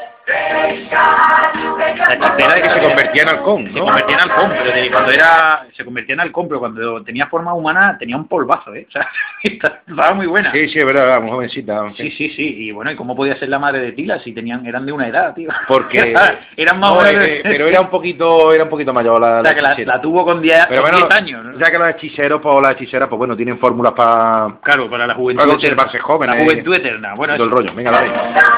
La hechicera de Que se convertía en halcón, Se ¿no? convertía en halcón, pero de cuando era... Se convertía en halcón, pero cuando tenía forma humana tenía un polvazo, ¿eh? O sea, estaba muy buena. Sí, sí, es verdad, muy jovencita. Sí, sí, sí, y bueno, ¿y cómo podía ser la madre de Tila si tenían, eran de una edad, tío? Porque... eran más no, o eh, menos... eh, pero era un poquito era un poquito mayor la, O sea, que la, hechicera. la tuvo con diez Pero bueno, años, ¿no? ya que los hechiceros, pues las hechiceras, pues bueno, tienen fórmulas para... Claro, para la juventud Para eterna. conservarse jóvenes. La juventud eterna, bueno, todo el eso. rollo. Venga, dale.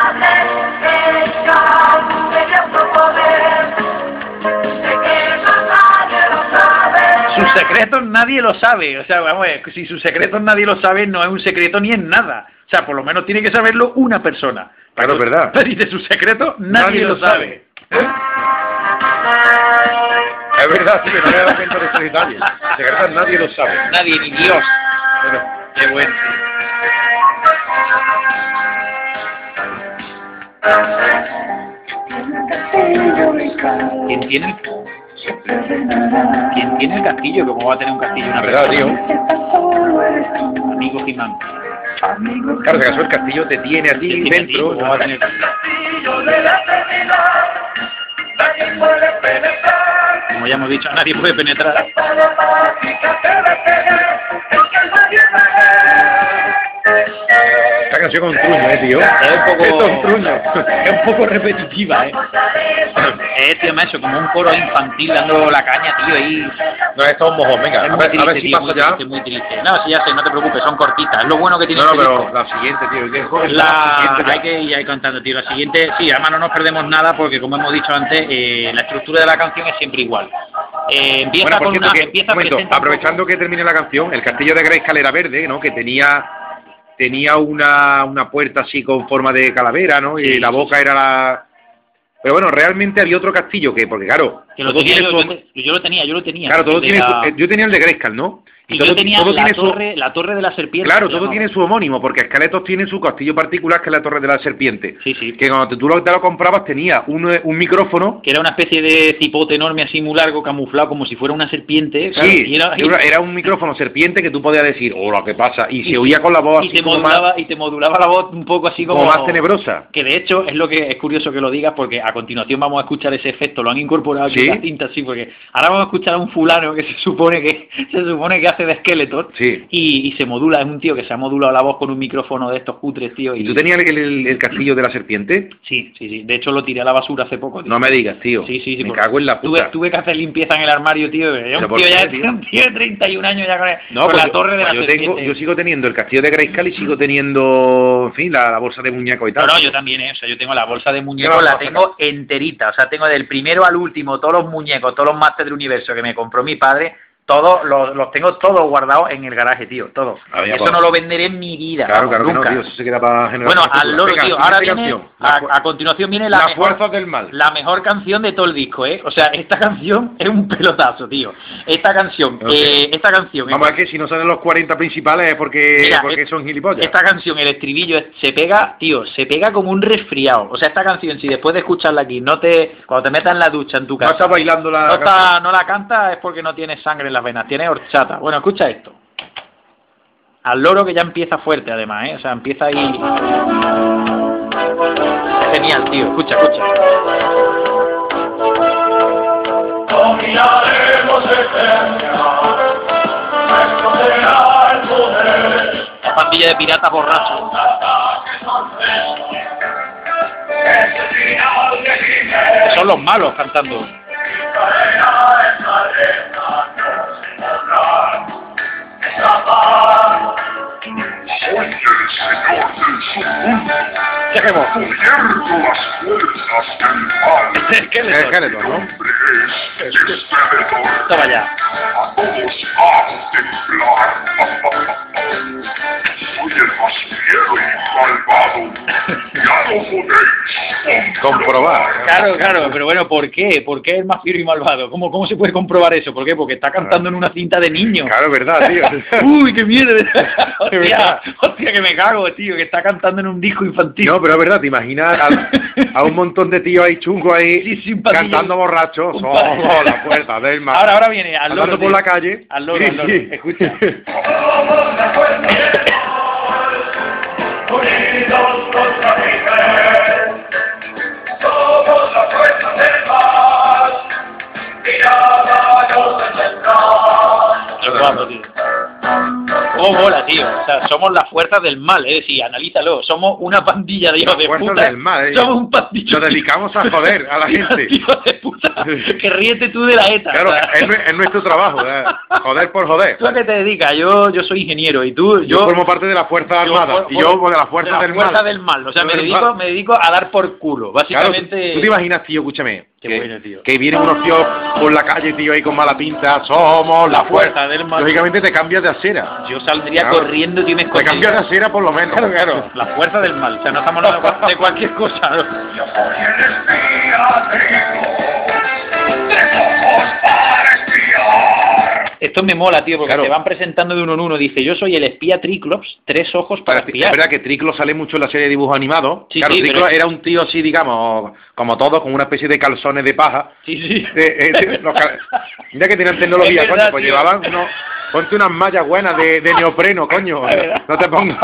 Sus secretos nadie lo sabe, o sea, vamos a ver, si sus secretos nadie lo sabe, no es un secreto ni es nada. O sea, por lo menos tiene que saberlo una persona. Claro, es verdad. Y de sus secretos nadie, lo sabe. Es verdad, sí, que no me he dado cuenta de ese detalle. De verdad, nadie lo sabe. Nadie, ni Dios. Pero, Qué bueno. ¿Quién tiene el... ¿Quién tiene el castillo? ¿Cómo va a tener un castillo una verdad, persona? tío. Amigo Jimán. Claro, si acaso el castillo te tiene a ti Tiene dentro. ¿Cómo va a tener? Como ya hemos dicho, nadie puede penetrar. Esta canción con un truño, eh, tío. Es un poco... Esto es un truño. Es un poco repetitiva, ¿eh? Es, tío, macho, como un coro infantil dando la caña, tío, ahí... No, esto es un mojón. Venga, Es a muy ver, a ver triste, si tío, paso muy ya. triste, muy triste. No, sí, ya sé, no te preocupes, son cortitas. Es lo bueno que tiene No, no, este pero disco. la siguiente, tío. ¿qué coges? La... siguiente ya. Hay que ir ahí contando, tío. La siguiente, sí, además no nos perdemos nada porque, como hemos dicho antes, eh, la estructura de la canción es siempre igual. Eh, empieza Bueno, por con cierto, una... que, Empieza un momento, presenta un aprovechando que termine la canción, el castillo de Grayskull era verde, ¿no? Que tenía tenía una, una puerta así con forma de calavera, ¿no? Y Sí, la sí, boca sí. era la... Pero bueno, realmente había otro castillo que, porque claro, Que lo todo tenía tiene yo, su... yo, te- yo lo tenía, yo lo tenía. Claro, todo de tiene la- su... eh, Yo tenía el de Grayskull, ¿no? Y todo, yo tenía todo la, tiene su... torre, la torre de la serpiente. Claro, se todo llamaba. tiene su homónimo, porque Esqueletos tiene su castillo particular, que es la Torre de la Serpiente. Sí, sí. Que cuando tú lo, te lo comprabas tenía un, un micrófono. Que era una especie de cipote enorme así muy largo, camuflado como si fuera una serpiente. Claro, Sí, y era, era, era un micrófono serpiente que tú podías decir, hola, ¿qué pasa? Y, se oía con la voz y así te como modulaba, más, y te modulaba la voz un poco así como, como más tenebrosa. Que de hecho es lo que es curioso que lo digas, porque a continuación vamos a escuchar ese efecto, lo han incorporado aquí ¿Sí? en la cinta, sí, porque ahora vamos a escuchar a un fulano que se supone que se supone que hace de Skeletor. Sí. Y, y se modula, es un tío que se ha modulado la voz con un micrófono de estos cutres, tío. ¿Y tú tenías el, el- el castillo de la serpiente? Sí, sí, sí. De hecho lo tiré a la basura hace poco, tío. No me digas, tío. Sí, sí, sí. Me porque cago en la Tuve, puta. tuve que hacer limpieza en el armario, tío. Era ¿Pero un por tío, qué, ya, tío? un tío de treinta y un años ya con, el- No, con pues la yo- torre de la pues yo, tengo, serpiente. yo sigo teniendo el castillo de Grayskull y sigo teniendo, en fin, la, la bolsa de muñeco y No, tal. no, yo también, ¿eh? O sea, yo tengo la bolsa de ¿Qué muñecos, vas a la hacer? tengo enterita. O sea, tengo del primero al último, todos los muñecos, todos los Masters del Universo que me compró mi padre, todos los, los tengo todos guardados en el garaje, tío, todos. Ah, ya, Eso pues. no lo venderé en mi vida. Claro, vamos, claro que no, nunca. tío. Eso se queda para generar... Bueno, al loro, Venga, tío. Ahora siguiente viene, canción. La, fu- a, a continuación viene la Las mejor, fuerzas del mal. la mejor canción de todo el disco, ¿eh? O sea, esta canción es un pelotazo, tío. Esta canción, Ok. eh, esta canción... Vamos a ver que si no salen los cuarenta principales es porque, Mira, porque es- son gilipollas. Esta canción, el estribillo, es- se pega, tío, se pega como un resfriado. O sea, esta canción, si después de escucharla aquí, no te, cuando te metas en la ducha en tu No casa, estás bailando la no, canción. está- no la canta, es porque no tienes sangre en las venas, tienes horchata. Bueno, escucha esto. Al loro, que ya empieza fuerte, además, ¿eh? O sea, empieza ahí... Genial, tío, escucha, escucha. Dominaremos eterna, nuestro será el poder. La pandilla de piratas borrachos. Es el final de Jiménez. Que son los malos cantando. Cadena es cadena, no se podrán escapar. Soy el señor del submundo, Dejemos. gobierno las fuerzas Este es Skeletor. Skeletor, ¿no? Toma ya. A todos a templar. Soy el más fiero y malvado. Ya lo podéis Comprobar. Claro, claro, pero bueno, ¿por qué? ¿Por qué es más fiero y malvado? ¿Cómo, ¿Cómo se puede comprobar eso? ¿Por qué? Porque está cantando en una cinta de niños. Claro, es verdad, tío. Uy, qué mierda. Hostia, hostia, que me cago, tío, que está cantando en un disco infantil. No, pero es verdad, te imaginas a, a un montón de tíos ahí chungos ahí Sí, sin patillas. cantando borrachos. Un Somos pa- la puerta del mar. Ahora, ahora viene, al loro. Andando por tío. la calle. Al loro, Sí, al loro. sí. Escucha. Unidos contra Miguel, somos la fuerza del mal, mirada nos detendrá. Qué guapo, tío. Cómo mola, tío. O sea, somos las fuerzas del mal, es decir, analízalo. Somos una pandilla de hijos de Fuerzas puta. del mal, eh. Somos un pandillo. Nos dedicamos a joder a la gente. Hijos de puta. Que ríete tú de la ETA. Claro, o sea. es, nue- es nuestro trabajo, ¿eh? Joder por joder. ¿Tú a qué te dedicas? Yo, yo soy ingeniero y tú... Yo formo parte de la Fuerza yo Armada for- y yo de la Fuerza de la del fuerza Mal. del mal. O sea, me Del dedico, mal. me dedico a dar por culo. Claro, Básicamente... ¿tú te imaginas, tío? Escúchame. Qué que, bueno, tío. que vienen unos tíos por la calle, tío, ahí con mala pinta. Somos la fuerza del mal. Lógicamente te cambias de acera. Yo saldría Claro. corriendo, tío, me Te escondería. cambias de acera por lo menos. Claro, claro. La fuerza del mal. O sea, no estamos hablando de cualquier cosa, ¿no? Yo soy el espía trigo, de ojos para espiar. Esto me mola, tío, porque Claro. te van presentando de uno en uno. Dice, yo soy el espía Triclops, tres ojos para Es espiar. verdad que Triclo sale mucho en la serie de dibujos animados. Sí, claro, sí, Triclo pero- era un tío así, digamos, como todos, con una especie de calzones de paja. Sí, sí. De- eh, de- los cal- Mira que tenían tecnología, Es verdad, coño, pues tío. llevaban unos... Ponte unas mallas buenas de, de neopreno, coño. Es verdad. No te pongas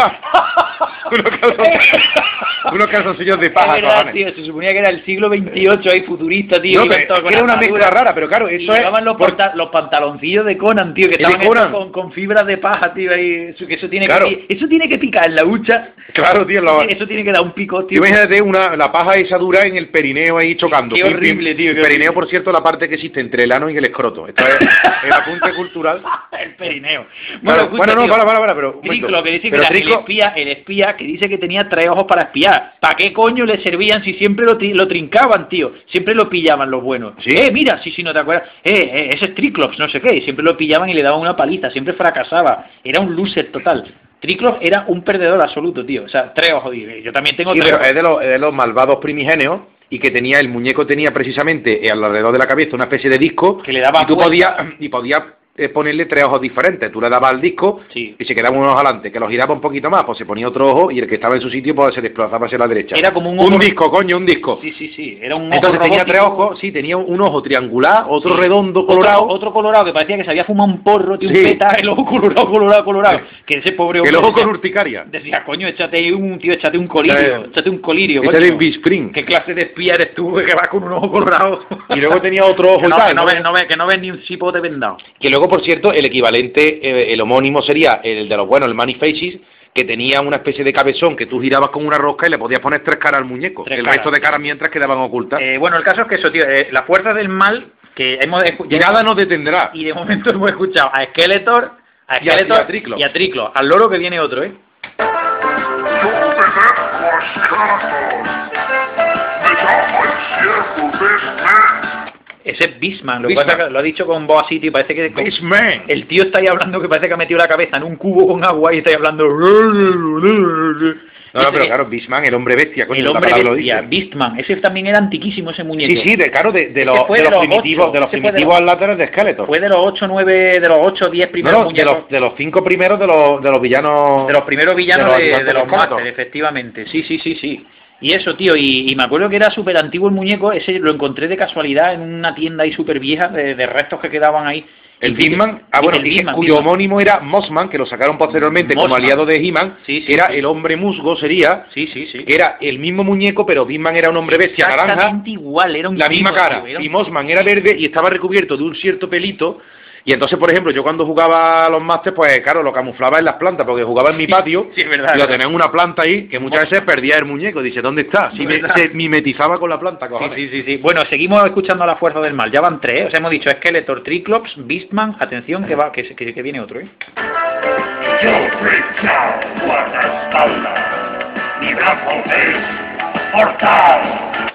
unos, calzoncillos, unos calzoncillos de paja, Es verdad, cojones. tío, se suponía que era el siglo veintiocho ahí futurista, tío. No, iban pero todos con era una armadura. mezcla rara, pero claro, Y eso es... llevaban los, por- panta- los pantaloncillos de Conan, tío, que ¿El de estaban hechos Conan? con, con fibras de paja, tío, ahí, eso, que eso tiene Claro. que eso tiene que picar en la hucha. Claro, tío, lo- Eso tiene que dar un pico, tío. Imagínate una, la paja esa dura en el perineo ahí chocando. Qué Pim, pim. horrible, tío, El qué perineo, horrible. por cierto, la parte que existe entre el ano y el escroto. Esto es el apunte cultural. El perineo. Claro, escucha, bueno, no, tío, para, para, para, pero... un Triclo, momento. que dice que Pero era el Triclo- espía, el espía que dice que tenía tres ojos para espiar. ¿Para qué coño le servían si siempre lo, tri- lo trincaban, tío? Siempre lo pillaban los buenos. ¿Sí? Eh, mira, sí, sí, no te acuerdas. Eh, eh, ese es Triclops, no sé qué. Y siempre lo pillaban y le daban una paliza. Siempre fracasaba. Era un loser total. Triclops era un perdedor absoluto, tío. O sea, tres ojos. Tío. Yo también tengo Sí, tres pero ojos. es de los, es de los malvados primigenios y que tenía, el muñeco tenía precisamente eh, alrededor de la cabeza una especie de disco Que le daba y tú vuelta. podías y podías eh, ponerle tres ojos diferentes. Tú le dabas al disco Sí. y se quedaba uno adelante, que lo giraba un poquito más, pues se ponía otro ojo y el que estaba en su sitio pues se desplazaba hacia la derecha. Era como un un ojo- disco, coño, un disco. Sí, sí, sí. Era un ojo Entonces tenía tres robótico. ojos, sí, tenía un ojo triangular, otro Sí. redondo, colorado, Otro, otro colorado que parecía que se había fumado un porro, tío, un Sí. peta, el ojo colorado, colorado, colorado. Que ese pobre hombre el ojo decía- con urticaria. Decía, coño, échate ahí un, tío, échate un colirio, Eh, échate un colirio, Este coño. de Bispring. ¿Qué clase de espía eres tú, que vas con un ojo colorado? Y luego tenía otro ojo que y no, tal, que no, ¿no? ves, no, ves, que no ves ni un cipote vendado. Que luego, por cierto, el equivalente, eh, el homónimo sería el de los buenos, el Manifaces, que tenía una especie de cabezón que tú girabas con una rosca y le podías poner tres caras al muñeco. Tres el caras. resto de caras mientras quedaban ocultas. Eh, bueno, el caso es que eso, tío, eh, la fuerza del mal, que hemos y escuchado, nada nos detendrá. y de momento hemos escuchado a Skeletor, a Y a- Skeletor y a Triclo. y a Triclo. Al loro que viene otro, ¿eh? Yo obedezco a Skeletor. Me llamo el siervo Beastman. Ese es Beastman, lo que Beastman. pasa es que lo ha dicho con voz así, tío, parece que... Beastman. El tío está ahí hablando que parece que ha metido la cabeza en un cubo con agua y está ahí hablando... No, no, pero claro, Beastman, el hombre bestia, coño, el la hombre palabra lo bestia, dice. Beastman, ese también era antiquísimo ese muñeco. Sí, sí, de, claro, de, de Ese los, fue de de los los primitivos, ocho, de los ese fue de primitivos los- láteres de Skeletor. Fue de los ocho, nueve, de los ocho, diez No, primeros no, de muñecos. los, de los cinco primeros de los, de los villanos... De los primeros villanos de los de, ayudantes de los de Skeletor. Masters, efectivamente. Sí, sí, sí, sí. Y eso, tío, y, y me acuerdo que era súper antiguo el muñeco, ese lo encontré de casualidad en una tienda ahí súper vieja de, de restos que quedaban ahí. El Y vi que- Beastman, ah bueno, el y que- Beastman, cuyo Beastman. homónimo era Mossman, que lo sacaron posteriormente como Mossman. aliado de He-Man, Sí, sí, que era sí. el hombre musgo, sería, Sí, sí, sí. que era el mismo muñeco, pero Beastman era un hombre bestia naranja, Exactamente igual, era un la misma primo, cara, tío, era un- y Mossman era verde y estaba recubierto de un cierto pelito, y entonces, por ejemplo, yo cuando jugaba a los Masters, pues claro, lo camuflaba en las plantas, porque jugaba en mi patio, sí, es verdad, y lo verdad. tenía en una planta ahí, que muchas veces perdía el muñeco, dice, ¿dónde está? Si me- Verdad. se mimetizaba con la planta, Sí, cojones. sí, sí, sí. Bueno, seguimos escuchando a la fuerza del mal. Ya van tres, ¿eh? Os hemos dicho Skeletor, Triclops, Beastman. Atención, que va, que, que, que viene otro, ¿eh? Yo brillao guardaespaldas. Mi brazo es mortal.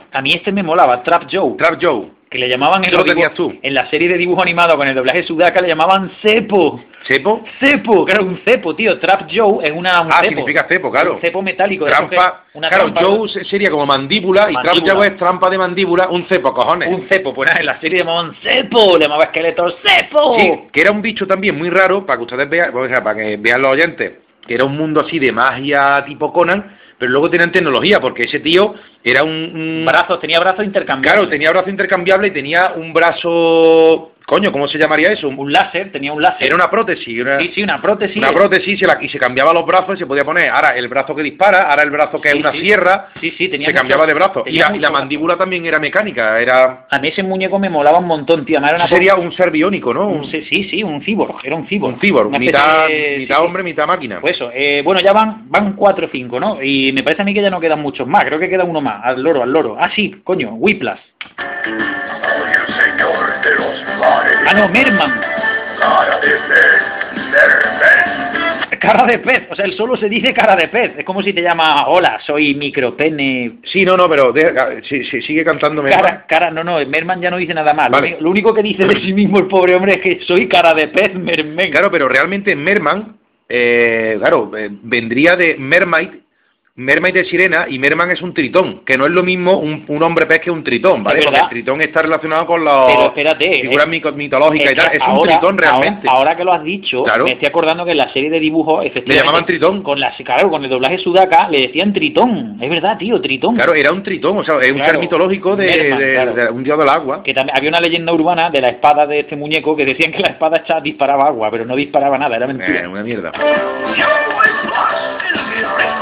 A mí este me molaba, Trap Joe. Trap Joe. Que le llamaban en, ¿Qué los lo tenías dibujos, tú? en la serie de dibujo animado con el doblaje sudaca, le llamaban cepo. ¿Cepo? Cepo, claro, un cepo, tío. Trap Joe es una, un Ah, cepo. significa cepo, claro. Un cepo metálico. de esos Trampa. que- una Claro, trampa- Joe sería como mandíbula, y Trap Mandíbula. Joe es trampa de mandíbula, un cepo, cojones. Un cepo, pues nada, en la serie le llamaban cepo, le llamaba esqueleto cepo. Sí, que era un bicho también muy raro, para que ustedes vean, o sea, para que vean los oyentes, que era un mundo así de magia tipo Conan, pero luego tenían tecnología, porque ese tío era un... un- Brazos, tenía brazos intercambiables. Claro, tenía brazo intercambiable y tenía un brazo... Coño, ¿cómo se llamaría eso? Un láser, tenía un láser. Era una prótesis. Una, Sí, sí, una prótesis. una prótesis se la- y se cambiaba los brazos y se podía poner ahora el brazo que dispara, ahora el brazo que Sí, es una sí. sierra. Sí, sí, tenía se mucho- cambiaba de brazo. Y tenía la, y la mucho- mandíbula también era mecánica, era... A mí ese muñeco me molaba un montón, tío. Además, era una Sería un ser biónico, ¿no? un- sí, sí, sí, un cyborg, era un cyborg. Un cyborg, Una especie mitad, de- mitad sí, sí. hombre, mitad máquina. Pues eso, eh, bueno, ya van van cuatro o cinco, ¿no? Y me parece a mí que ya no quedan muchos más, creo que queda uno más, al loro, al loro. Ah, sí, coño, Whiplash. Soy el señor de los mares. Ah, no, Merman, Cara de pez, Merman. cara de pez, o sea, él solo se dice cara de pez, es como si te llama, hola, soy micropene. Sí, no, no, pero deja- sí, sí, sigue cantándome. Cara, cara, no, no, Merman ya no dice nada más. Lo Vale. único- Lo único que dice de sí mismo el pobre hombre es que soy cara de pez, Mermen. Claro, pero realmente Merman, eh, claro, eh, vendría de Mermaid, Mermaid de sirena, y Merman es un tritón, que no es lo mismo un, un hombre pez que un tritón, ¿vale? Es Porque verdad. el tritón está relacionado con los Pero espérate, figuras es- mico- mitológicas Es y tal. que Es un ahora- tritón realmente. Ahora, ahora que lo has dicho, Claro. me estoy acordando que en la serie de dibujos, efectivamente, Le llamaban tritón. Con la, claro, con el doblaje sudaca le decían tritón. Es verdad, tío, tritón. Claro, era un tritón, o sea, es un Claro. ser mitológico de, Merman, de- claro. de un dios del agua. Que también había una leyenda urbana de la espada de este muñeco que decían que la espada esta disparaba agua, pero no disparaba nada, era mentira. Eh, una mierda. Yo es más el guerrero,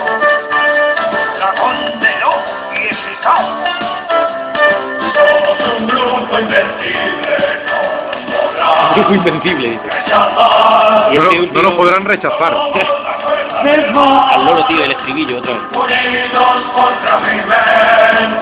dragón de luz y excitado. Somos un grupo invencible, no Un grupo invencible, dice. rechazar. Y No, este lo- último- no lo podrán rechazar. Al loro, tío, el estribillo otra vez. Unidos contra mi ven,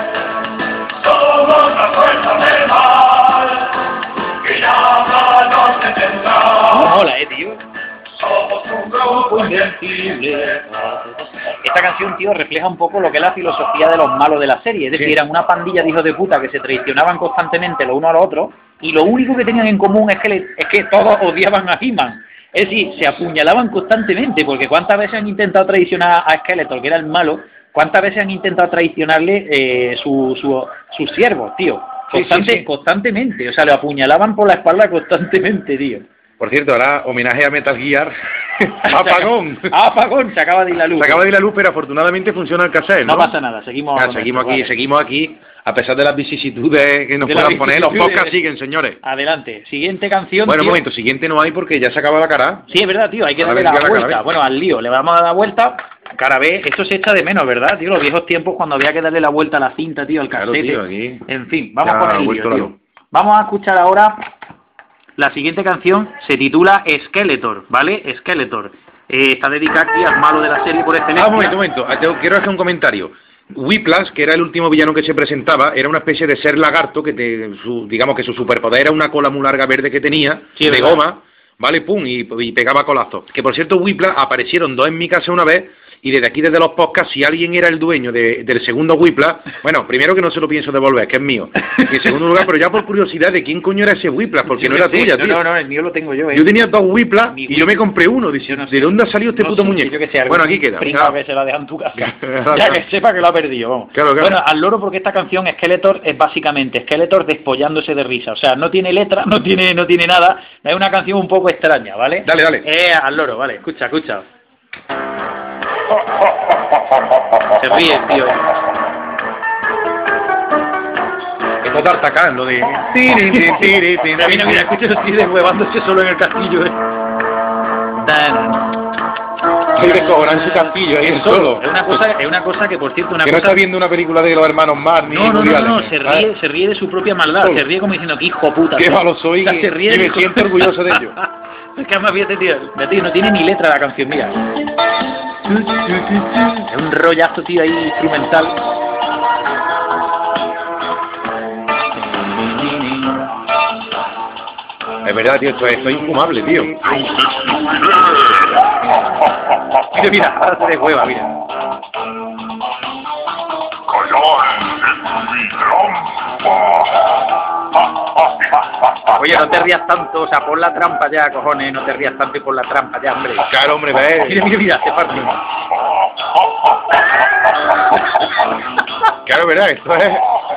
somos la fuerza del mal, y nada nos detendrá. Mola, eh, tío. Somos un grupo Invencible. Esta canción, tío, refleja un poco lo que es la filosofía de los malos de la serie. Es decir, Sí. eran una pandilla de hijos de puta que se traicionaban constantemente los unos a los otros y lo único que tenían en común es que, le- es que todos odiaban a He-Man. Es decir, se apuñalaban constantemente, porque ¿cuántas veces han intentado traicionar a Skeletor, que era el malo? ¿Cuántas veces han intentado traicionarle eh, su, su, sus siervos, tío? Sí, Constante, sí, sí. Constantemente, o sea, le apuñalaban por la espalda constantemente, tío. Por cierto, ahora homenaje a Metal Gear. ¡Apagón! ¡Apagón! Se acaba de ir la luz. Se acaba de ir la luz, pero afortunadamente funciona el cassette, ¿no? No pasa nada, seguimos. Ya, con seguimos esto, aquí, vale. seguimos aquí, a pesar de las vicisitudes que nos De las puedan poner, los vicisitudes. podcasts siguen, señores. Adelante, siguiente canción. Bueno, un tío. momento, siguiente no hay porque ya se acaba la cara. Sí, es verdad, tío, hay que A darle ver, la ¿qué la cara vuelta. B? Bueno, al lío, le vamos a dar la vuelta. Cara B, esto se echa de menos, ¿verdad, tío? Los viejos tiempos cuando había que darle la vuelta a la cinta, tío, al Claro, casete. tío, aquí En fin, vamos ya con ha el vuelto lío, la tío. luz. Vamos a escuchar ahora la siguiente canción, se titula Skeletor, ¿vale? Skeletor. Eh, está dedicada aquí al malo de la serie por excelencia. Ah, un momento, un momento, ah, tengo- quiero hacer un comentario. Whiplash, que era el último villano que se presentaba, era una especie de ser lagarto que, te, su, digamos que su superpoder era una cola muy larga verde que tenía, Sí, es de verdad. goma, ¿vale? Pum, y, y pegaba colazos. Que por cierto, Whiplash aparecieron dos en mi casa una vez, y desde aquí, desde los podcasts, si alguien era el dueño de- del segundo Whiplash, bueno, primero que no se lo pienso devolver, que es mío. Y en segundo lugar, pero ya por curiosidad, ¿de quién coño era ese Whiplash? Porque Yo no qué era sé, tuya, no, tío. No, no, el mío lo tengo yo, ¿eh? Yo tenía dos Whiplash Mi y yo me compré uno. Dice, Yo no sé. ¿de dónde ha salido este No puto sé, muñeco? yo qué sé, algún Bueno, aquí queda. pringao Ya. que se la deja en tu casa. Claro. Ya que sepa que lo ha perdido, vamos. Claro, claro. Bueno, al loro porque esta canción Skeletor es básicamente Skeletor despollándose de risa. O sea, no tiene letra, no tiene, no tiene nada. Es una canción un poco extraña, ¿vale? Dale, dale. Eh, al loro, vale. Escucha, escucha. Se ríe, tío. Esto es D'Artagnan, lo de... Mira, mira, mira, escucha los tíos deshuevándose solo en el castillo, eh. Dan. Estoy descojonado en su castillo ahí, Es en solo. solo. Es una cosa, es una cosa que, por cierto, una Que no cosa... está viendo una película de los hermanos Marx ni No, no, no, Woody no, Allen, no, se ¿sabes? ríe, se ríe de su propia maldad, Solo. se ríe como diciendo que hijo puta. Qué ¿sabes? malo soy O sea, y- se ríe y me de- siento orgulloso de ello. Es que además, fíjate, tío, fíjate, no tiene ni letra la canción, mira. Es un rollazo, tío, ahí instrumental. Es verdad, tío, esto es, esto es infumable, tío. Mira, mira, ahora se deshueva, mira. Color, mi trampa. Oye, no te rías tanto, o sea, pon la trampa ya, cojones, no te rías tanto y pon la trampa ya, hombre. Claro, hombre, ve. Mira, mira, mira, se parte. Claro, verá, esto es...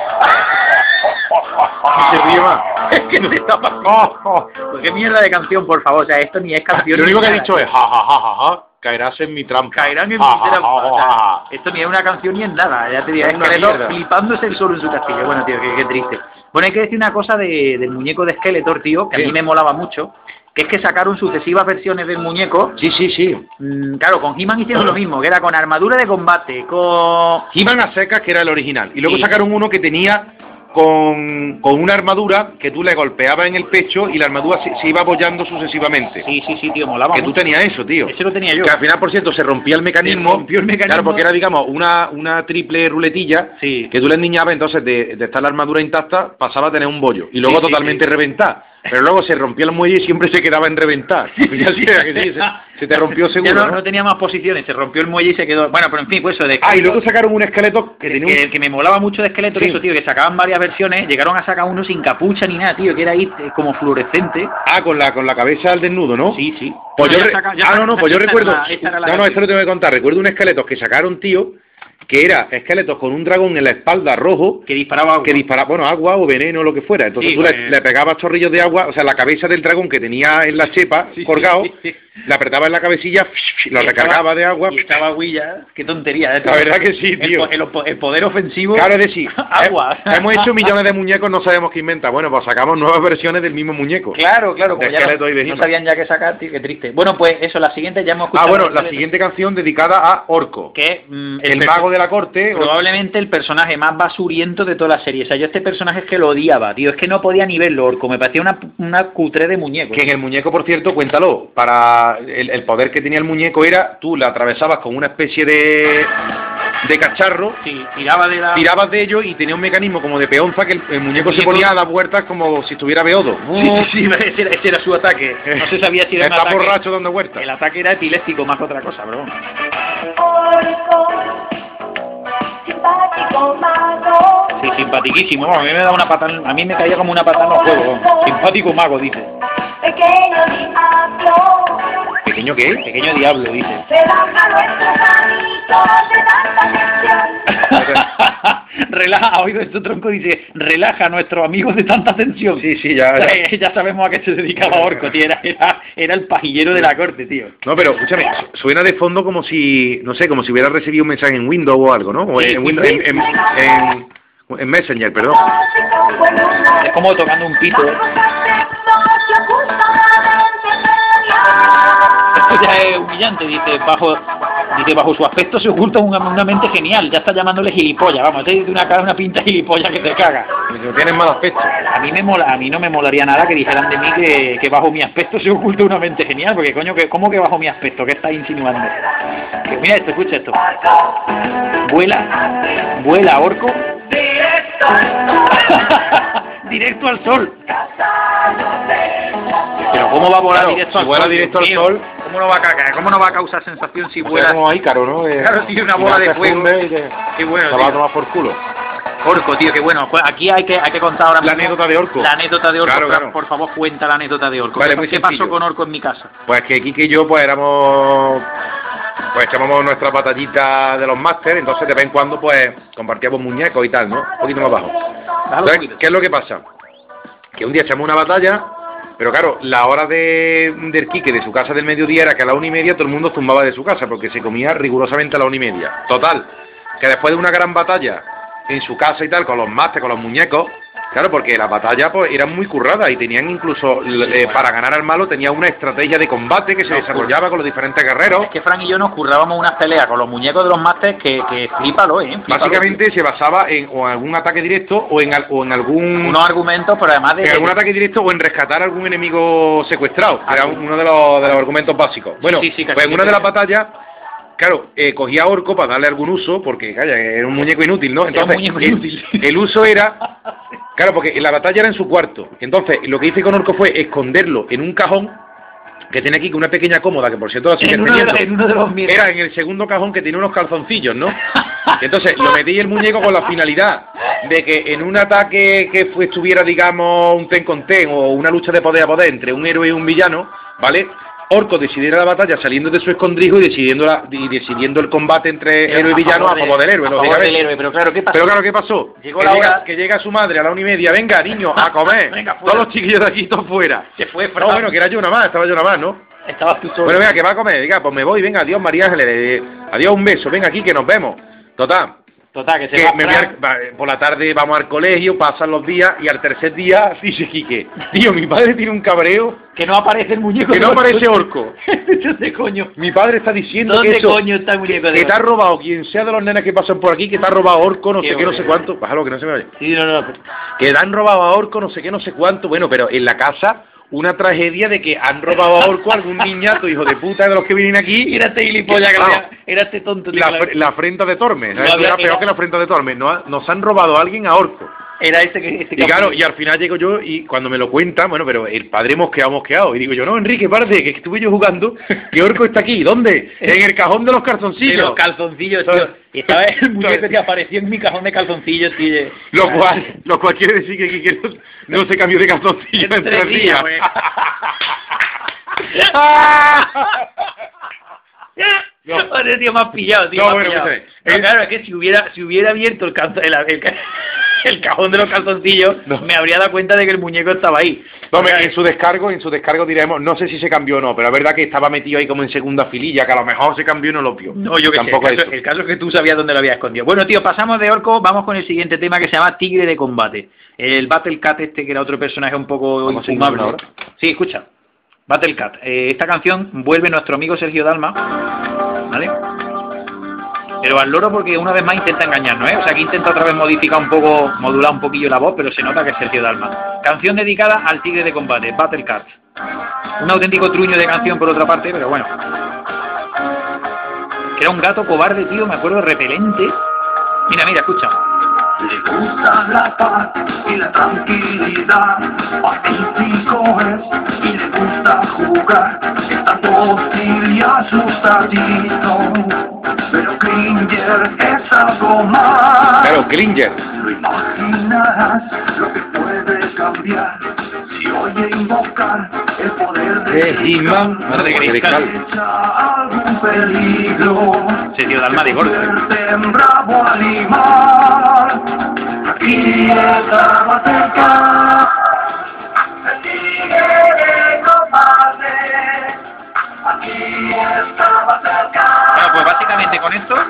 Y se ríe más. Es que no está pasando. Pues qué mierda de canción, por favor, o sea, esto ni es canción. Lo único ni que he nada. dicho es, ja, ja, ja, ja, ja, caerás en mi trampa. Caerán en Ja, mi ja, trampa. ja, O sea, ja. esto ni es una canción ni es nada, ya te digo, Es es una Skeletor mierda. flipándose el solo en su castillo. Bueno, tío, qué, qué triste. Bueno, hay que decir una cosa de, del muñeco de Skeletor, tío, que a Sí. mí me molaba mucho, que es que sacaron sucesivas versiones del muñeco. Sí, sí, sí. Mm, claro, con He-Man hicieron lo mismo, que era con armadura de combate, con... He-Man a secas, que era el original. Y luego Sí. sacaron uno que tenía con, con una armadura que tú le golpeabas en el pecho y la armadura se, se iba apoyando sucesivamente. Sí, sí, sí, tío, molaba Que tú mucho. tenías eso, tío. Ese lo tenía yo. Que al final, por cierto, se rompía el mecanismo. Se rompió el mecanismo. Claro, porque era, digamos, una, una triple ruletilla Sí. que tú le endiñabas, entonces de, de estar la armadura intacta pasaba a tener un bollo. Y luego Sí, sí, totalmente sí. reventar. Pero luego se rompía el muelle y siempre se quedaba en reventar. Ya sí, era que sí, se, se te rompió seguro, Ya no, ¿no? no tenía más posiciones, se rompió el muelle y se quedó... Bueno, pero en fin, pues eso de... Ah, y luego sacaron un esqueleto que tenía un... que, que me molaba mucho de Skeletor, Sí. eso, tío, que sacaban varias versiones, llegaron a sacar uno sin capucha ni nada, tío, que era ahí eh, como fluorescente. Ah, con la, con la cabeza al desnudo, ¿no? Sí, sí. Pues Bueno, yo ya re- saca- ya ah, saca- no, no, pues yo esta era recuerdo... la- esta era la no, no, canción. esto lo tengo que contar. Recuerdo un esqueleto que sacaron, tío, que era esqueletos con un dragón en la espalda rojo, Que disparaba agua. que disparaba, bueno, agua o veneno o lo que fuera. Entonces Sí, tú pues- le, le pegabas chorrillos de agua, o sea, la cabeza del dragón que tenía en la chepa, Sí, colgado, sí, sí. le apretaba en la cabecilla, lo Y recargaba estaba- de agua. Y estaba Guilla, qué tontería. ¿eh? La verdad que sí, El tío. po- El, po- el poder ofensivo... Claro, es decir, agua. he- hemos hecho millones de muñecos, no sabemos qué inventa. Bueno, pues sacamos nuevas versiones del mismo muñeco. Claro, claro, De como ya no, esqueleto y de no He-Man. sabían ya qué sacar, tío, qué triste. Bueno, pues eso, la siguiente ya hemos Ah, escuchado... bueno, de la Skeletor, siguiente canción dedicada a Orco, que mm, el perso- mago de la corte. o- Probablemente el personaje más basuriento de toda la serie. O sea, yo este personaje es que lo odiaba, tío. Es que no podía ni verlo, Orco. Me parecía una, una cutre de muñeco. Que en el muñeco, por cierto, cuéntalo, para el, el poder que tenía el muñeco era, tú la atravesabas con una especie de, de cacharro, Sí, tiraba de la... tirabas de ello y tenía un mecanismo como de peonza que el, el muñeco El se muñeco- ponía a dar vueltas como si estuviera beodo. Sí, sí, sí, ese era, ese era su ataque. No se sabía si era un Está ataque... borracho dando vueltas. El ataque era epiléptico más que otra cosa, pero bueno. Simpático mago. Sí, simpatiquísimo. Bueno, a mí me da una patada, a mí me caía como una patada en los juegos. Vamos. Simpático mago, dice. Pequeño diablo. ¿Pequeño qué? Pequeño diablo, dice. Relaja nuestros amitos de tanta tensión. Relaja, ha oído este tronco, dice, relaja a nuestros amigos de tanta tensión. Sí, sí, ya, ya. Ya sabemos a qué se dedicaba Orco, tío. Era, era, era el pajillero de la corte, tío. No, pero escúchame, su- suena de fondo como si, no sé, como si hubiera recibido un mensaje en Windows o algo, ¿no? O Sí, en, Windows, en, en, en- en Messenger, perdón. Es como tocando un pito. Esto ya es humillante, dice, bajo dice bajo su aspecto se oculta una, una mente genial, ya está llamándole gilipollas, vamos, te dice una cara, una pinta gilipollas que te caga. No tienes mal aspecto. A mí me mola, a mí no me molaría nada que dijeran de mí que, que bajo mi aspecto se oculta una mente genial, porque coño, que, ¿cómo que bajo mi aspecto? ¿Qué estás insinuando? Que mira esto, escucha esto. Vuela, vuela, Orco. Directo al sol. Pero ¿cómo va a volar Claro, directo si al vuela sol? directo Dios al mío? sol. ¿Cómo no va a cagar? ¿Cómo no va a causar sensación si O sea, vuela? como Ícaro, ¿no? Eh, Claro, sí, una y bola no de te fuego. funde y te- Qué bueno, te va a tío. tomar por culo. Orco, tío, qué bueno. Pues aquí hay que, hay que contar ahora La mismo anécdota de Orco. La anécdota de Orco. Claro, por- claro. Por favor, cuenta la anécdota de Orco. Vale, ¿Qué, muy qué pasó sencillo. con Orco en mi casa? Pues que Kike y yo pues éramos, pues echábamos nuestras batallitas de los máster, entonces de vez en cuando pues compartíamos muñecos y tal, ¿no? Un poquito más bajo. Déjalo Entonces, subir. ¿qué es lo que pasa? Que un día echamos una batalla, pero claro, la hora de, del Kike de su casa del mediodía era que a la una y media todo el mundo zumbaba de su casa, porque se comía rigurosamente a la una y media. Total, que después de una gran batalla en su casa y tal, con los máster, con los muñecos, claro, porque las batallas pues eran muy curradas y tenían incluso, eh, para ganar al malo, tenía una estrategia de combate que se desarrollaba con los diferentes guerreros. Es que Fran y yo nos currábamos unas peleas con los muñecos de los másteres que, que flípalo, ¿eh? Flípalo. Básicamente se basaba en o en algún ataque directo o en, al- o en algún... Unos argumentos, pero además de... En algún ataque directo o en rescatar a algún enemigo secuestrado, que era uno de los, de los argumentos básicos. Bueno, Sí, sí, casi pues en que una de te- las batallas, claro, eh, cogía a Orco para darle algún uso, porque, calla, era un muñeco inútil, ¿no? Era un Entonces, muñeco el, inútil. el uso era... Claro, porque la batalla era en su cuarto. Entonces, lo que hice con Orco fue esconderlo en un cajón que tiene aquí una pequeña cómoda, que por cierto la sigue En uno, de, teniendo. en uno de los míos. Era en el segundo cajón que tiene unos calzoncillos, ¿no? Y entonces lo metí el muñeco con la finalidad de que en un ataque que fue, estuviera, digamos, un ten con ten o una lucha de poder a poder entre un héroe y un villano, ¿vale? Orco decidiera la batalla saliendo de su escondrijo y decidiendo, la, y decidiendo el combate entre héroe y villano a favor del héroe, a favor del héroe, pero claro, ¿qué pasó? Pero claro, ¿qué pasó? Llegó que, la llega, hora... que llega su madre a la una y media, venga, niño, a comer. Venga, todos los chiquillos de aquí, todos fuera. Se fue, no, bueno, que era yo nada más, estaba yo nada más, ¿no? Estabas tú solo. Bueno, venga, que va a comer, venga, pues me voy, venga, adiós María Ángeles, eh, adiós, un beso, venga aquí que nos vemos. Total. Total, que se que va me voy al, va, por la tarde vamos al colegio, pasan los días y al tercer día dice Quique, tío, mi padre tiene un cabreo. Que no aparece el muñeco. Que no aparece Orco. ¿Dónde coño? Mi padre está diciendo ¿Dónde que eso, coño está el muñeco de que te ha robado quien sea de los nenes que pasan por aquí, que te ha robado Orco, no sé qué, no sé cuánto. Bájalo, que no se me vaya. Sí, no, no. Que te han robado a Orco, no sé qué, no sé cuánto. Bueno, pero en la casa... una tragedia de que han robado a Orco a algún niñato, hijo de puta, de los que vienen aquí. Era este gilipollas, que había, era este tonto. La, la, la afrenta de Tormes, no, había, era peor era, que la afrenta de Tormes. Nos, nos han robado a alguien a Orco. Era este que... Este y claro, y al final llego yo y cuando me lo cuentan, bueno, pero el padre mosqueado, mosqueado. Y digo yo, no, Enrique, párate, que estuve yo jugando, que Orco está aquí. ¿Dónde? En el cajón de los calzoncillos. De los calzoncillos, tío. Y estaba el muñeco que apareció en mi cajón de calzoncillos, tío. Lo cual, lo cual quiere decir que, que, que no, no se cambió de calzoncillos en tres días. días no. Oye, tío, me has pillado, tío. No, bueno, pillado. Pues, no, eh, claro, es que si hubiera, si hubiera abierto el, calzo, el, el, el cajón de los calzoncillos, no. me habría dado cuenta de que el muñeco estaba ahí. No, me, en su descargo, en su descargo diremos, no sé si se cambió o no, pero es verdad que estaba metido ahí como en segunda fililla, que a lo mejor se cambió y no lo vio. No, yo que Tampoco sé, el caso, el caso es que tú sabías dónde lo había escondido. Bueno, tío, pasamos de Orco, vamos con el siguiente tema que se llama Tigre de Combate. El Battle Cat este, que era otro personaje un poco infumable. Ahora? Sí, escucha. Battle Cat. Eh, esta canción vuelve nuestro amigo Sergio Dalma, ¿vale? Pero al loro porque una vez más intenta engañarnos, ¿eh? O sea, que intenta otra vez modificar un poco, modular un poquillo la voz, pero se nota que es Sergio Dalma. Canción dedicada al Tigre de Combate, Battle Cat. Un auténtico truño de canción por otra parte, pero bueno. Que era un gato cobarde, tío, me acuerdo, repelente. Mira, mira, escucha. Le gusta la paz y la tranquilidad, pacífico es y le gusta jugar, está dócil y asustadito, pero Klinger es algo más. Claro, Klinger. Lo imaginarás lo que puede cambiar si oye invocar el poder de He-Man, madre de Grayskull. Echa algún peligro. Sergio Dalma de gordo. Bravo animal. Aquí estaba cerca, el tigre de combate. Aquí estaba cerca. Bueno, pues básicamente con esto,